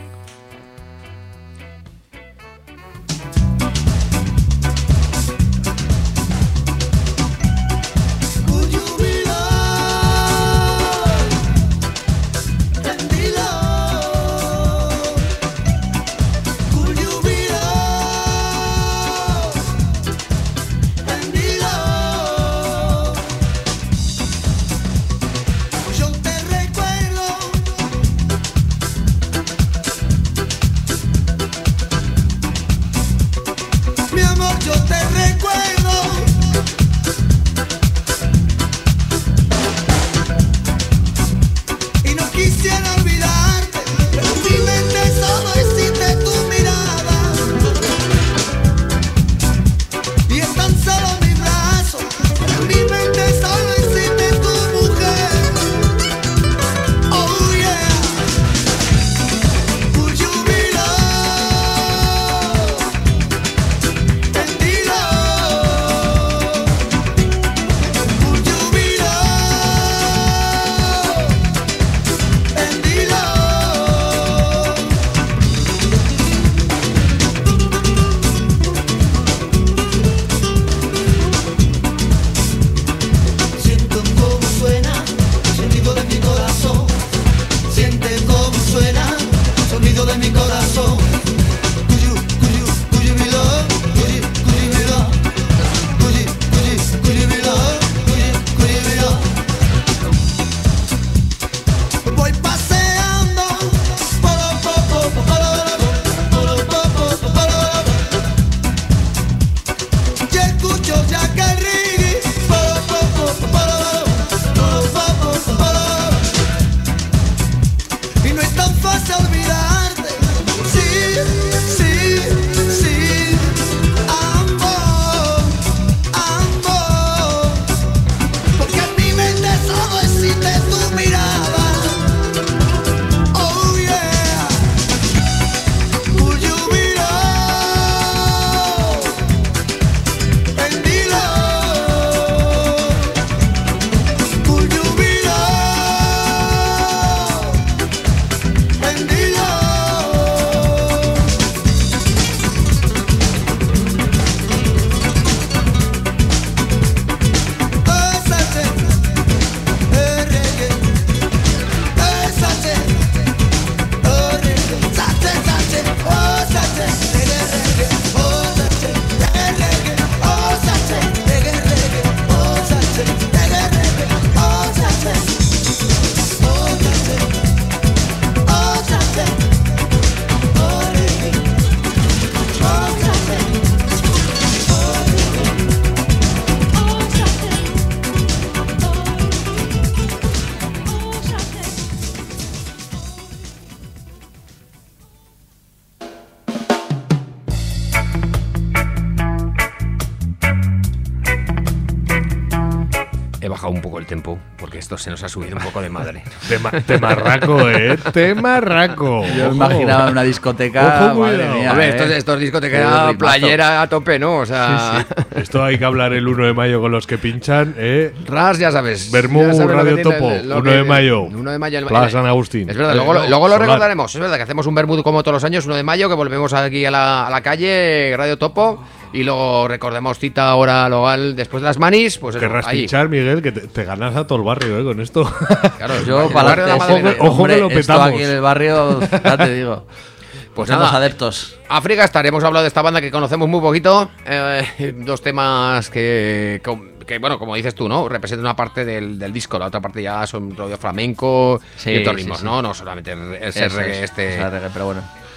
Speaker 2: bajado un poco el tempo, porque esto se nos ha subido un poco de madre.
Speaker 4: Tema, temarraco, ¿eh? Temarraco.
Speaker 5: Yo me imaginaba una discoteca.
Speaker 4: Ojo,
Speaker 5: madre mía,
Speaker 2: a ver,
Speaker 5: ¿eh?
Speaker 2: estos, estos discotecas playera a tope, ¿no? O sea,
Speaker 5: Sí, sí.
Speaker 4: Esto hay que hablar el uno de mayo con los que pinchan, ¿eh?
Speaker 2: Ras, ya sabes.
Speaker 4: Bermú,
Speaker 2: ya sabes
Speaker 4: Radio
Speaker 2: lo que tiene,
Speaker 4: Topo,
Speaker 2: lo
Speaker 4: uno
Speaker 2: que-
Speaker 4: de mayo.
Speaker 2: uno de mayo. el-
Speaker 4: Plaza
Speaker 2: el-
Speaker 4: San Agustín.
Speaker 2: Es verdad,
Speaker 4: Eh,
Speaker 2: luego,
Speaker 4: no,
Speaker 2: luego lo
Speaker 4: Solar.
Speaker 2: recordaremos. Es verdad que hacemos un Bermud como todos los años, uno de mayo, que volvemos aquí a la, a la calle, Radio Topo. Y luego recordemos cita ahora local después de las manis. Pues eso,
Speaker 4: Querrás
Speaker 2: ahí.
Speaker 4: pinchar, Miguel, que te, te ganas a todo el barrio, ¿eh? Con esto.
Speaker 2: Claro,
Speaker 5: Yo,
Speaker 2: el
Speaker 5: para
Speaker 2: barrio de la
Speaker 5: adelante,
Speaker 2: Madalena.
Speaker 4: ojo, ojo
Speaker 5: hombre,
Speaker 4: que lo
Speaker 5: esto
Speaker 4: petamos.
Speaker 5: aquí en el barrio, ya te digo.
Speaker 2: Pues
Speaker 5: Somos
Speaker 2: nada,
Speaker 5: adeptos.
Speaker 2: África Star, hemos hablado de esta banda que conocemos muy poquito. Eh, dos temas que, que, bueno, como dices tú, ¿no? Representan una parte del, del disco, la otra parte ya son rollo flamenco
Speaker 5: Sí,
Speaker 2: y otros
Speaker 5: sí,
Speaker 2: ritmos,
Speaker 5: sí.
Speaker 2: ¿no? No solamente ese
Speaker 5: Eso
Speaker 2: reggae
Speaker 5: es,
Speaker 2: este.
Speaker 5: o sea, reggae, pero bueno.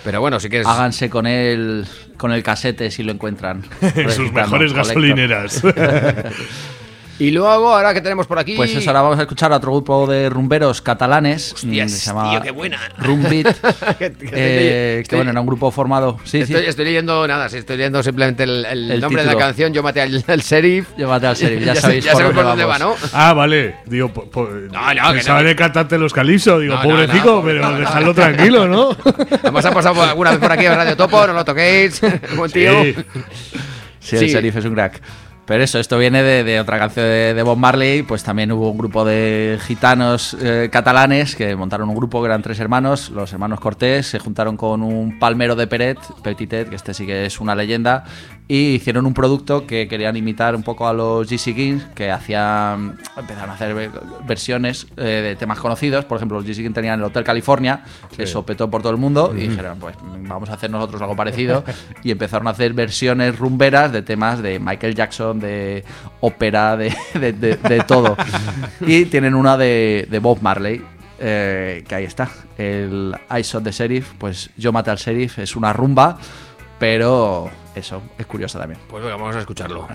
Speaker 2: Pero bueno, si quieres...
Speaker 5: Háganse con el, con el casete si lo encuentran.
Speaker 4: En sus mejores gasolineras.
Speaker 2: Y luego, ahora que tenemos por aquí...
Speaker 5: Pues eso, ahora vamos a escuchar a otro grupo de rumberos catalanes.
Speaker 2: Hostias,
Speaker 5: se llama
Speaker 2: tío, qué buena.
Speaker 5: Rumbit.
Speaker 2: que, que
Speaker 5: eh,
Speaker 2: estoy,
Speaker 5: que bueno, era un grupo formado... Sí,
Speaker 2: estoy,
Speaker 5: sí.
Speaker 2: estoy leyendo nada, sí, estoy leyendo simplemente el, el,
Speaker 5: El
Speaker 2: nombre
Speaker 5: título.
Speaker 2: de la canción. Yo maté al, al sheriff.
Speaker 5: Yo maté al sheriff, ya,
Speaker 2: ya
Speaker 5: sabéis
Speaker 2: ya
Speaker 5: por,
Speaker 2: sabemos
Speaker 5: dónde
Speaker 2: por dónde
Speaker 5: vamos.
Speaker 2: va, ¿no?
Speaker 4: Ah, vale. Digo, po, po,
Speaker 2: No, no, que
Speaker 4: pensaba
Speaker 2: no.
Speaker 4: de cantarte los calipso. Digo,
Speaker 2: No, no,
Speaker 4: pobrecico,
Speaker 2: no,
Speaker 4: pero
Speaker 2: no,
Speaker 4: dejadlo
Speaker 2: no.
Speaker 4: tranquilo, ¿no?
Speaker 2: Además ha pasado por- alguna vez por aquí en Radio Topo, no lo toquéis. Buen tío.
Speaker 4: Sí.
Speaker 5: Sí, el
Speaker 2: Sí.
Speaker 5: sheriff es un crack. Pero eso, esto viene de, de otra canción de, de Bob Marley. Pues también hubo un grupo de gitanos eh, catalanes que montaron un grupo que eran tres hermanos, los hermanos Cortés, se juntaron con un palmero de Peret, Petitet, que este sí que es una leyenda, y hicieron un producto que querían imitar un poco a los G C Kings, que hacían, empezaron a hacer ve- versiones eh, de temas conocidos. Por ejemplo, los G C Kings tenían el Hotel California, eso petó por todo el mundo, y dijeron, pues vamos a hacer nosotros algo parecido, y empezaron a hacer versiones rumberas de temas de Michael Jackson, de ópera, de, de, de- de todo. Y tienen una de, de Bob Marley, eh, que ahí está, el I Shot the Sheriff. Pues Yo maté al sheriff, es una rumba, pero eso, es curiosa también.
Speaker 2: Pues venga, vamos a escucharlo.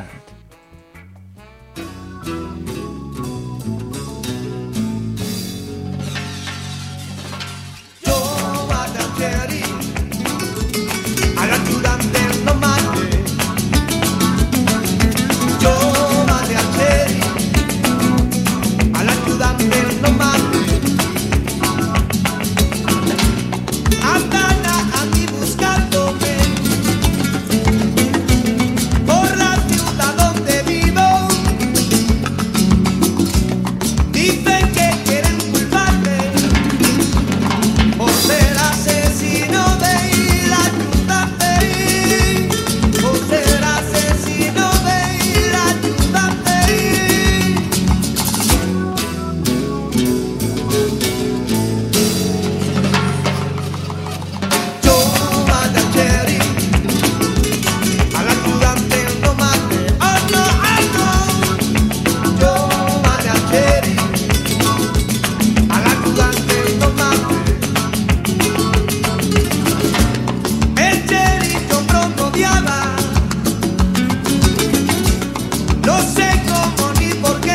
Speaker 3: Yo maté al sheriff, al ayudante lo maté. Yo maté al sheriff, al ayudante lo maté. Andan a mí buscándome por la ciudad donde vivo. Dicen que quieren culparme por ser asesino de ir a ayudarte, por ser asesino de ir a ayudarte. Yo maté al sheriff, al ayudante lo maté. Oh no, oh no. Yo maté al sheriff, al ayudante lo maté. El sheriff yo pronto odiaba, no sé cómo ni por qué.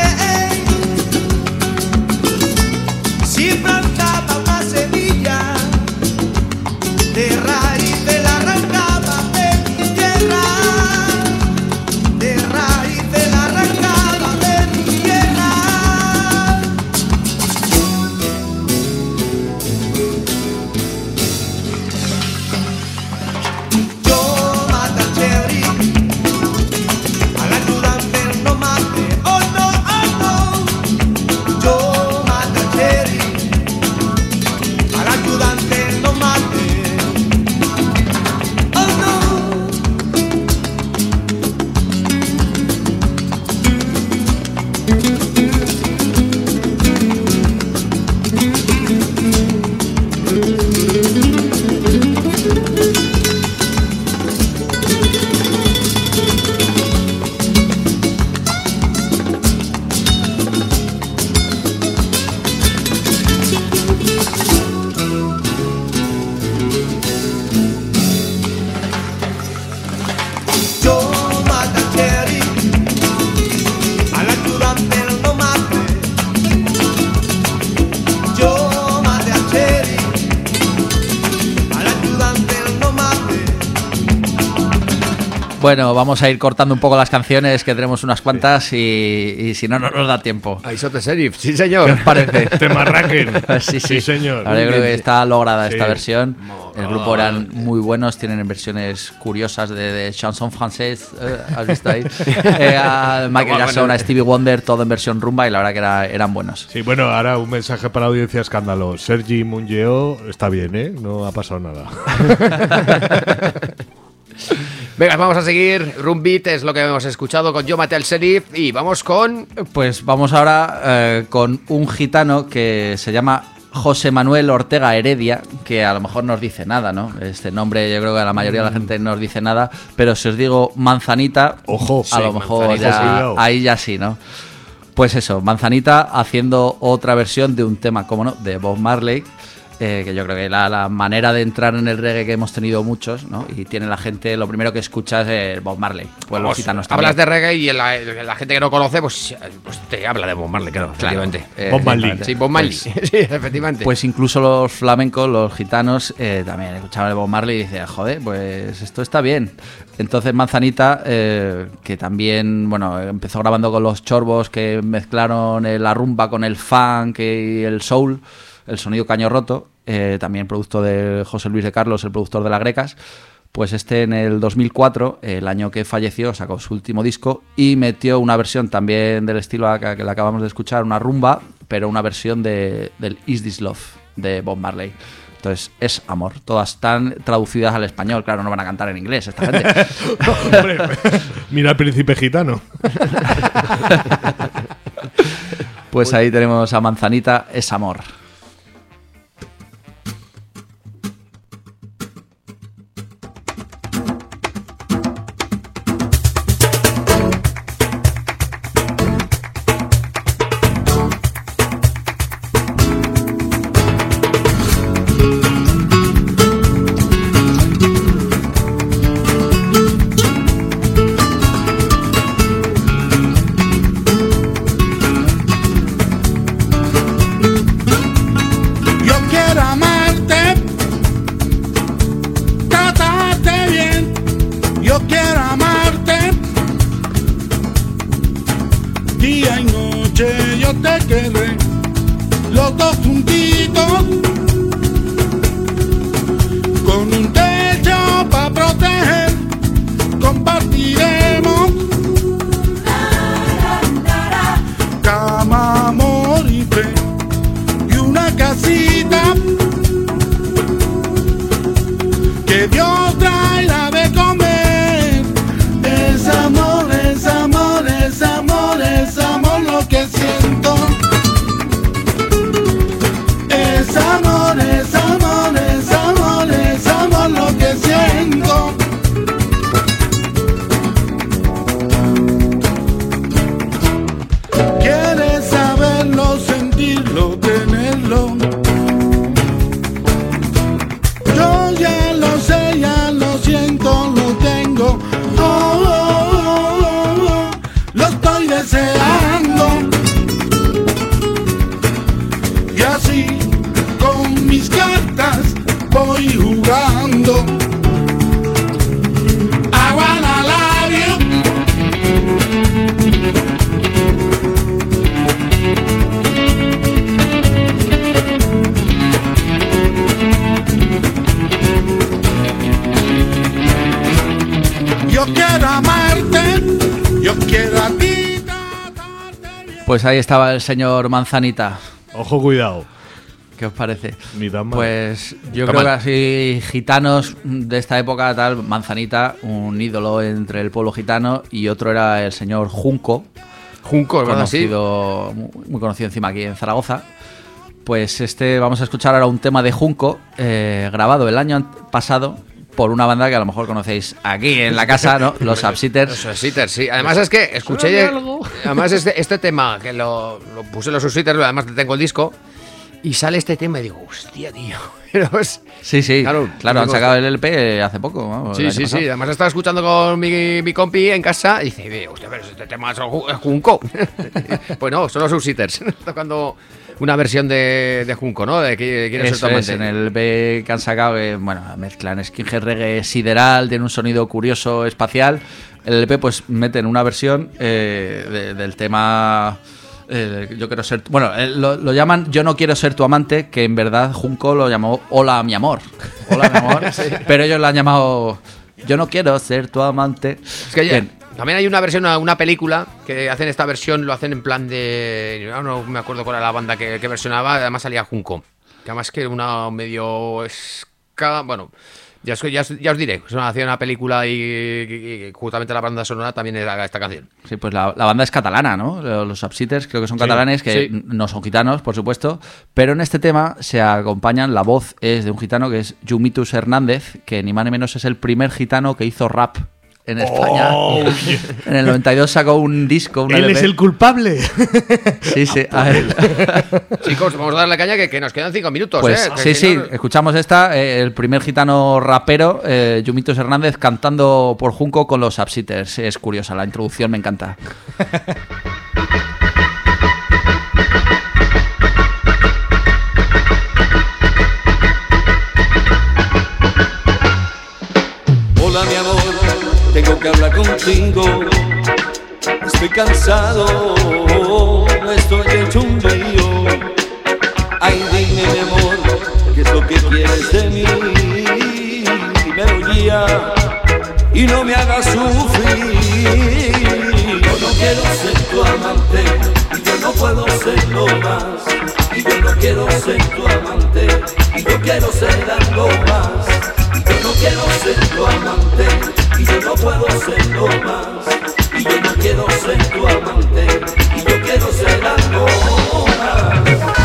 Speaker 3: Si plantaba una semilla, de raíz de la arrancaba de mi tierra, de raíz de la arrancaba de mi tierra. Yo maté al sheriff, al ayudante lo maté. Oh no, oh no. Yo maté al sheriff, al ayudante lo maté. Oh no. Yo maté al sheriff, al ayudante lo maté. Yo maté al sheriff, al ayudante lo maté.
Speaker 5: Bueno, vamos a ir cortando un poco las canciones, que tenemos unas cuantas, y, y si no, no nos da tiempo.
Speaker 2: I Shot the Sheriff, sí
Speaker 5: ¿Qué
Speaker 2: señor.
Speaker 5: os parece?
Speaker 4: Te marraquen.
Speaker 5: Sí, sí,
Speaker 4: Sí, señor.
Speaker 5: Ahora yo creo que está lograda esta
Speaker 4: Sí.
Speaker 5: versión. El grupo eran muy buenos, tienen versiones curiosas de, de chanson francés, eh, ¿has visto ahí? Eh, a Michael Jackson, a Stevie Wonder, todo en versión rumba, y la verdad que era- eran buenos.
Speaker 4: Sí, bueno, ahora un mensaje para la audiencia escándalo. Sergi Mungueo está bien, ¿eh? No ha pasado nada.
Speaker 2: Venga, vamos a seguir. Rumbit es lo que hemos escuchado con Yo maté al sheriff. Y vamos con...
Speaker 5: Pues vamos ahora eh, con un gitano que se llama José Manuel Ortega Heredia, que a lo mejor no os dice nada, ¿no? Este nombre yo creo que a la mayoría de la gente no os dice nada, pero si os digo Manzanita,
Speaker 4: Ojo,
Speaker 5: a
Speaker 4: sí,
Speaker 5: lo mejor
Speaker 4: Manzanita,
Speaker 5: ya-
Speaker 4: cuidado.
Speaker 5: ahí ya sí, ¿no? Pues eso, Manzanita haciendo otra versión de un tema, como no, de Bob Marley. eh, que yo creo que la, la manera de entrar en el reggae que hemos tenido muchos, ¿no? Y tiene la gente, lo primero que escucha es eh, Bob Marley. Pues los gitanos también.
Speaker 2: Hablas de reggae y la, la gente que no conoce, pues, pues te habla de Bob Marley, claro,
Speaker 5: Claro,
Speaker 2: efectivamente.
Speaker 5: eh,
Speaker 4: Bob Marley.
Speaker 2: Sí, Bob Marley.
Speaker 5: Pues-
Speaker 2: sí, efectivamente.
Speaker 5: Pues incluso los flamencos, los gitanos, eh, también escuchaban el Bob Marley y decían, joder, pues esto está bien. Entonces Manzanita, eh, que también, bueno, empezó grabando con los Chorbos, que mezclaron eh, la rumba con el funk y el soul, el sonido caño roto, eh, también producto de José Luis de Carlos, el productor de La Grecas. Pues este en el dos mil cuatro, el año que falleció, sacó su último disco y metió una versión también del estilo a que le acabamos de escuchar, una rumba, pero una versión de, del Is This Love de Bob Marley. Entonces, es amor. Todas están traducidas al español. Claro, no van a cantar en inglés esta gente.
Speaker 4: Hombre, mira el príncipe gitano.
Speaker 5: Pues ahí tenemos a Manzanita, es amor.
Speaker 10: Yo quiero amarte, tratarte bien. Yo quiero amarte, día y noche yo te querré, los dos juntitos, con un techo para proteger, compartiremos cama, amor y fe, y una casita que Dios traerá de comer. Es amor, es amor, es amor, es amor lo que siento. Es amor, es amor, es amor, es amor lo que siento. Quieres saberlo, sentirlo, tenerlo. Yo ya lo sé, ya lo siento, lo tengo. Oh, oh, oh, oh, oh, lo estoy deseando. Y así con mis cartas voy jugando. I wanna love you. Yo quiero amarte, yo quiero a ti tratarte bien.
Speaker 5: Pues ahí estaba el señor Manzanita.
Speaker 4: Ojo, cuidado.
Speaker 5: ¿Qué os parece?
Speaker 4: Ni tan mal.
Speaker 5: Pues yo
Speaker 2: Está
Speaker 5: creo
Speaker 2: mal.
Speaker 5: que así gitanos de esta época, tal, Manzanita, un ídolo entre el pueblo gitano, y otro era el señor Junco,
Speaker 2: Junco, ¿verdad? Sí.
Speaker 5: conocido, muy muy conocido encima aquí en Zaragoza. Pues este, vamos a escuchar ahora un tema de Junco, eh, grabado el año an- pasado por una banda que a lo mejor conocéis aquí en la casa, ¿no? Los Upsetters.
Speaker 2: Los Upsetters, sí. Además es que escuché... Además este, este tema, que lo, lo puse en los Upsetters, además tengo el disco, y sale este tema y digo, hostia, tío. Pero es-
Speaker 5: Sí, sí,
Speaker 2: Claro,
Speaker 5: claro, han
Speaker 2: digo-
Speaker 5: sacado el L P hace poco. vamos, el
Speaker 2: Sí,
Speaker 5: año
Speaker 2: sí,
Speaker 5: pasado.
Speaker 2: sí. Además estaba escuchando con mi, mi compi en casa y dice, hostia, pero este tema es ju- es Junco. Pues no, son los Upsetters. Tocando una versión de, de Junco, ¿no? De que quiero ser
Speaker 5: Eso
Speaker 2: tu
Speaker 5: es,
Speaker 2: amante.
Speaker 5: en el L P que han sacado, que, bueno, mezclan skinhead reggae sideral, tiene un sonido curioso, espacial. El L P pues meten una versión eh, de- del tema... eh, yo quiero ser... tu- Bueno, eh, lo, lo llaman Yo no quiero ser tu amante, que en verdad Junco lo llamó Hola mi amor. Hola mi amor. Pero ellos lo han llamado Yo no quiero ser tu amante.
Speaker 2: Es que
Speaker 5: Bien.
Speaker 2: también hay una versión, una, una película que hacen esta versión, lo hacen en plan de. No, no me acuerdo cuál era la banda que, que versionaba, además salía Junco. Que además que era una medio. Ska, bueno, ya os, ya, os- ya os diré. Se hacía una película y, y- y justamente la banda sonora también era esta canción.
Speaker 5: Sí, pues la, la banda es catalana, ¿no? Los Upsetters creo que son
Speaker 2: Sí,
Speaker 5: catalanes, que
Speaker 2: sí.
Speaker 5: n- no son gitanos, por supuesto. Pero en este tema se acompañan, la voz es de un gitano que es Yumitus Hernández, que ni más ni menos es el primer gitano que hizo rap en España.
Speaker 4: Oh,
Speaker 5: en el noventa y dos sacó un disco, un
Speaker 4: Él
Speaker 5: L P.
Speaker 4: es el culpable.
Speaker 5: Sí, sí. A ver.
Speaker 2: Chicos, vamos a darle caña que, que nos quedan cinco minutos.
Speaker 5: Pues
Speaker 2: ¿eh? Que
Speaker 5: sí,
Speaker 2: si
Speaker 5: sí,
Speaker 2: no-
Speaker 5: escuchamos esta, eh, el primer gitano rapero, eh, Yumitos Hernández, cantando por Junco con los Upsetters. Es curiosa, la introducción me encanta.
Speaker 11: Hola mi amor, tengo que hablar contigo. Estoy cansado, estoy hecho un lío. Ay, dime mi amor, ¿qué es lo que quieres de mí? Dímelo ya y no me hagas sufrir. Yo no quiero ser tu amante y yo no puedo serlo más. Y yo no quiero ser tu amante y yo quiero ser algo más. Yo no quiero ser tu amante y yo no puedo serlo más. Y yo no quiero ser tu amante y yo quiero ser algo más.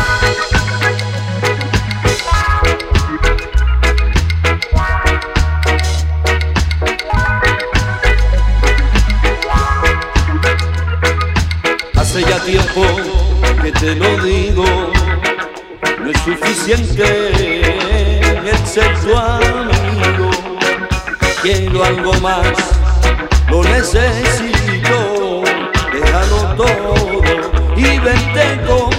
Speaker 11: Hace ya tiempo que te lo digo, no es suficiente el ser tu amigo. Quiero algo más, lo necesito. Déjalo todo y vente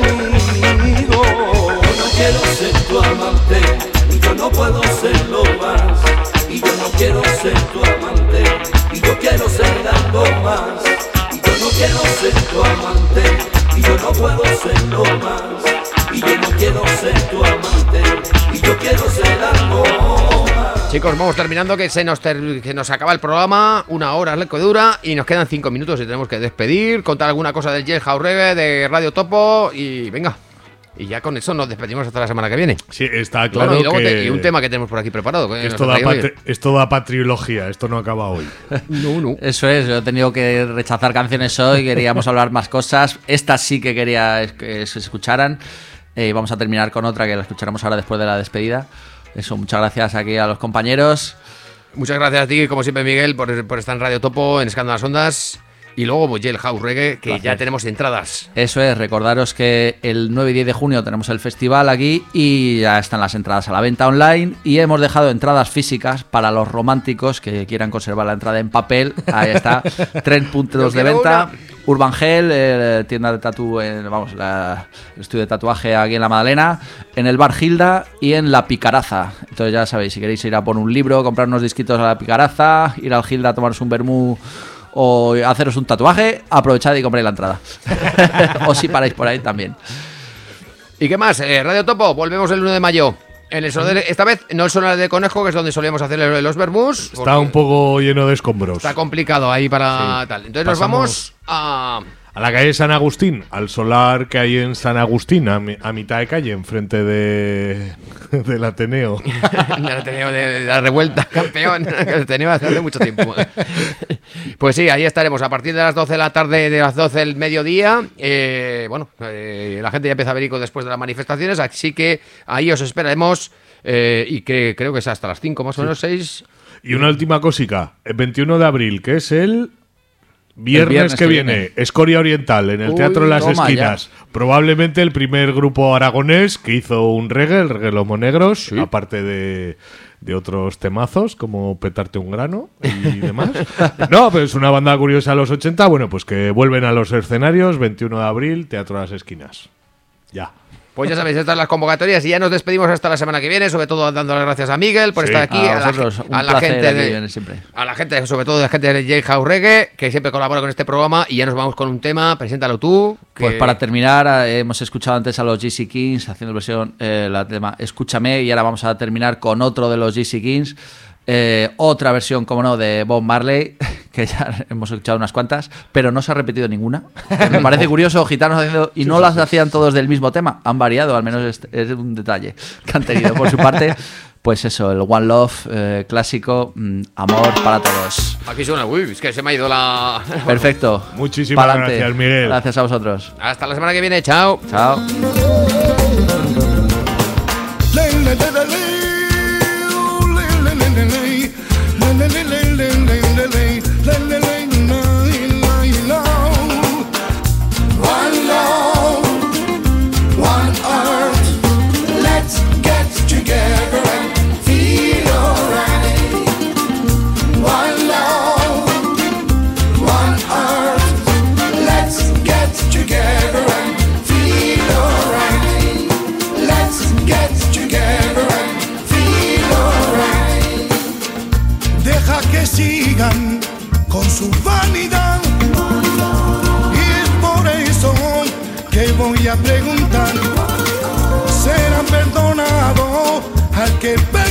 Speaker 11: conmigo. Yo no quiero ser tu amante y yo no puedo serlo más. Y yo no quiero ser tu amante y yo quiero ser algo más. Y yo no quiero ser tu amante y yo no puedo serlo más. Y yo no quiero ser tu amante y yo quiero ser algo más.
Speaker 2: Chicos, vamos terminando, que se nos, ter- que nos acaba el programa, una hora es lo que dura y nos quedan cinco minutos y tenemos que despedir, contar alguna cosa del Jailhouse Reggae, de Radio Topo y venga. Y ya con eso nos despedimos hasta la semana que viene.
Speaker 4: Sí, está claro
Speaker 2: Bueno, y, luego
Speaker 4: que
Speaker 2: te- y un tema que tenemos por aquí preparado. Que
Speaker 4: esto
Speaker 2: nos
Speaker 4: da,
Speaker 2: ha traído
Speaker 4: patri- esto da patrilogía, esto no acaba hoy.
Speaker 2: No, no.
Speaker 5: Eso es, yo he tenido que rechazar canciones hoy, queríamos hablar más cosas. Esta sí que quería es- que se escucharan. Eh, y vamos a terminar con otra que la escucharemos ahora después de la despedida. Eso, muchas gracias aquí a los compañeros.
Speaker 2: Muchas gracias a ti, como siempre, Miguel, por, por estar en Radio Topo, en Escándalo las Ondas. Y luego pues, Jailhouse Reggae, que
Speaker 5: Gracias.
Speaker 2: ya tenemos entradas.
Speaker 5: Eso es, recordaros que el nueve y diez de junio tenemos el festival aquí y ya están las entradas a la venta online y hemos dejado entradas físicas para los románticos que quieran conservar la entrada en papel. Ahí está, tres puntos
Speaker 2: Yo
Speaker 5: de
Speaker 2: quiero
Speaker 5: venta.
Speaker 2: una.
Speaker 5: Urban Gel, eh, tienda de tatu, en, vamos, la- el estudio de tatuaje aquí en La Madalena, en el Bar Gilda y en La Picaraza. Entonces ya sabéis, si queréis ir a por un libro, comprar unos disquitos a La Picaraza, ir al Gilda a tomaros un vermú o haceros un tatuaje, aprovechad y compréis la entrada. O si paráis por ahí también.
Speaker 2: ¿Y qué más? Eh, Radio Topo, volvemos el uno de mayo. En el sonar, esta vez no el sonar de Conejo, que es donde solíamos hacer los vermús.
Speaker 4: Está un poco lleno de escombros.
Speaker 2: Está complicado ahí para
Speaker 4: Sí.
Speaker 2: tal. Entonces
Speaker 4: Pasamos-
Speaker 2: nos vamos a...
Speaker 4: A la calle San Agustín, al solar que hay en San Agustín, a, mi- a mitad de calle, enfrente de, del Ateneo.
Speaker 2: del Ateneo de, de la revuelta, campeón. Que el Ateneo hace mucho tiempo. Pues sí, ahí estaremos a partir de las doce de la tarde, de las doce del mediodía. Eh, bueno, eh, la gente ya empieza a venir después de las manifestaciones, así que ahí os esperaremos. eh, y que creo que es hasta las cinco más o menos, seis.
Speaker 4: Y una última cosica, el veintiuno de abril, que es el viernes,
Speaker 5: viernes
Speaker 4: que,
Speaker 5: que
Speaker 4: viene,
Speaker 5: viene.
Speaker 4: Escoria Oriental, en el
Speaker 2: Uy,
Speaker 4: Teatro de las
Speaker 5: toma
Speaker 4: Esquinas. Probablemente el primer grupo aragonés que hizo un reggae, el reggae Lomo Negros, aparte de, de otros temazos como Petarte un grano y demás. No, pero es una banda curiosa de los ochenta, bueno, pues que vuelven a los escenarios, veintiuno de abril, Teatro de las Esquinas. Ya.
Speaker 2: Pues ya sabéis, estas las convocatorias y ya nos despedimos hasta la semana que viene, sobre todo dando las gracias a Miguel por
Speaker 4: Sí,
Speaker 2: estar aquí,
Speaker 5: a
Speaker 2: a, la,
Speaker 5: vosotros,
Speaker 2: ge-
Speaker 5: un
Speaker 2: a la
Speaker 5: placer
Speaker 2: gente
Speaker 5: aquí
Speaker 2: de,
Speaker 5: venir siempre.
Speaker 2: a la gente, sobre todo la gente de Jailhouse Reggae, que siempre colabora con este programa y ya nos vamos con un tema, preséntalo tú. que-
Speaker 5: Pues para terminar, eh, hemos escuchado antes a los G C Kings haciendo versión, eh, la tema Escúchame, y ahora vamos a terminar con otro de los G C Kings, eh, otra versión, como no, de Bob Marley, que ya hemos escuchado unas cuantas, pero no se ha repetido ninguna. Me parece curioso, gitanos haciendo, y no las hacían todos del mismo tema, han variado, al menos es, es un detalle que han tenido por su parte. Pues eso, el One Love eh, clásico, mm, amor para todos.
Speaker 2: Aquí suena, uy, es que se me ha ido la...
Speaker 5: Perfecto.
Speaker 4: Muchísimas
Speaker 5: Pa'lante.
Speaker 4: gracias, Miguel.
Speaker 5: Gracias a vosotros.
Speaker 2: Hasta la semana que viene, chao.
Speaker 5: Chao.
Speaker 10: Le, le, le, le, le, le, le, le, le, le, le, le, le, le, le. jefe.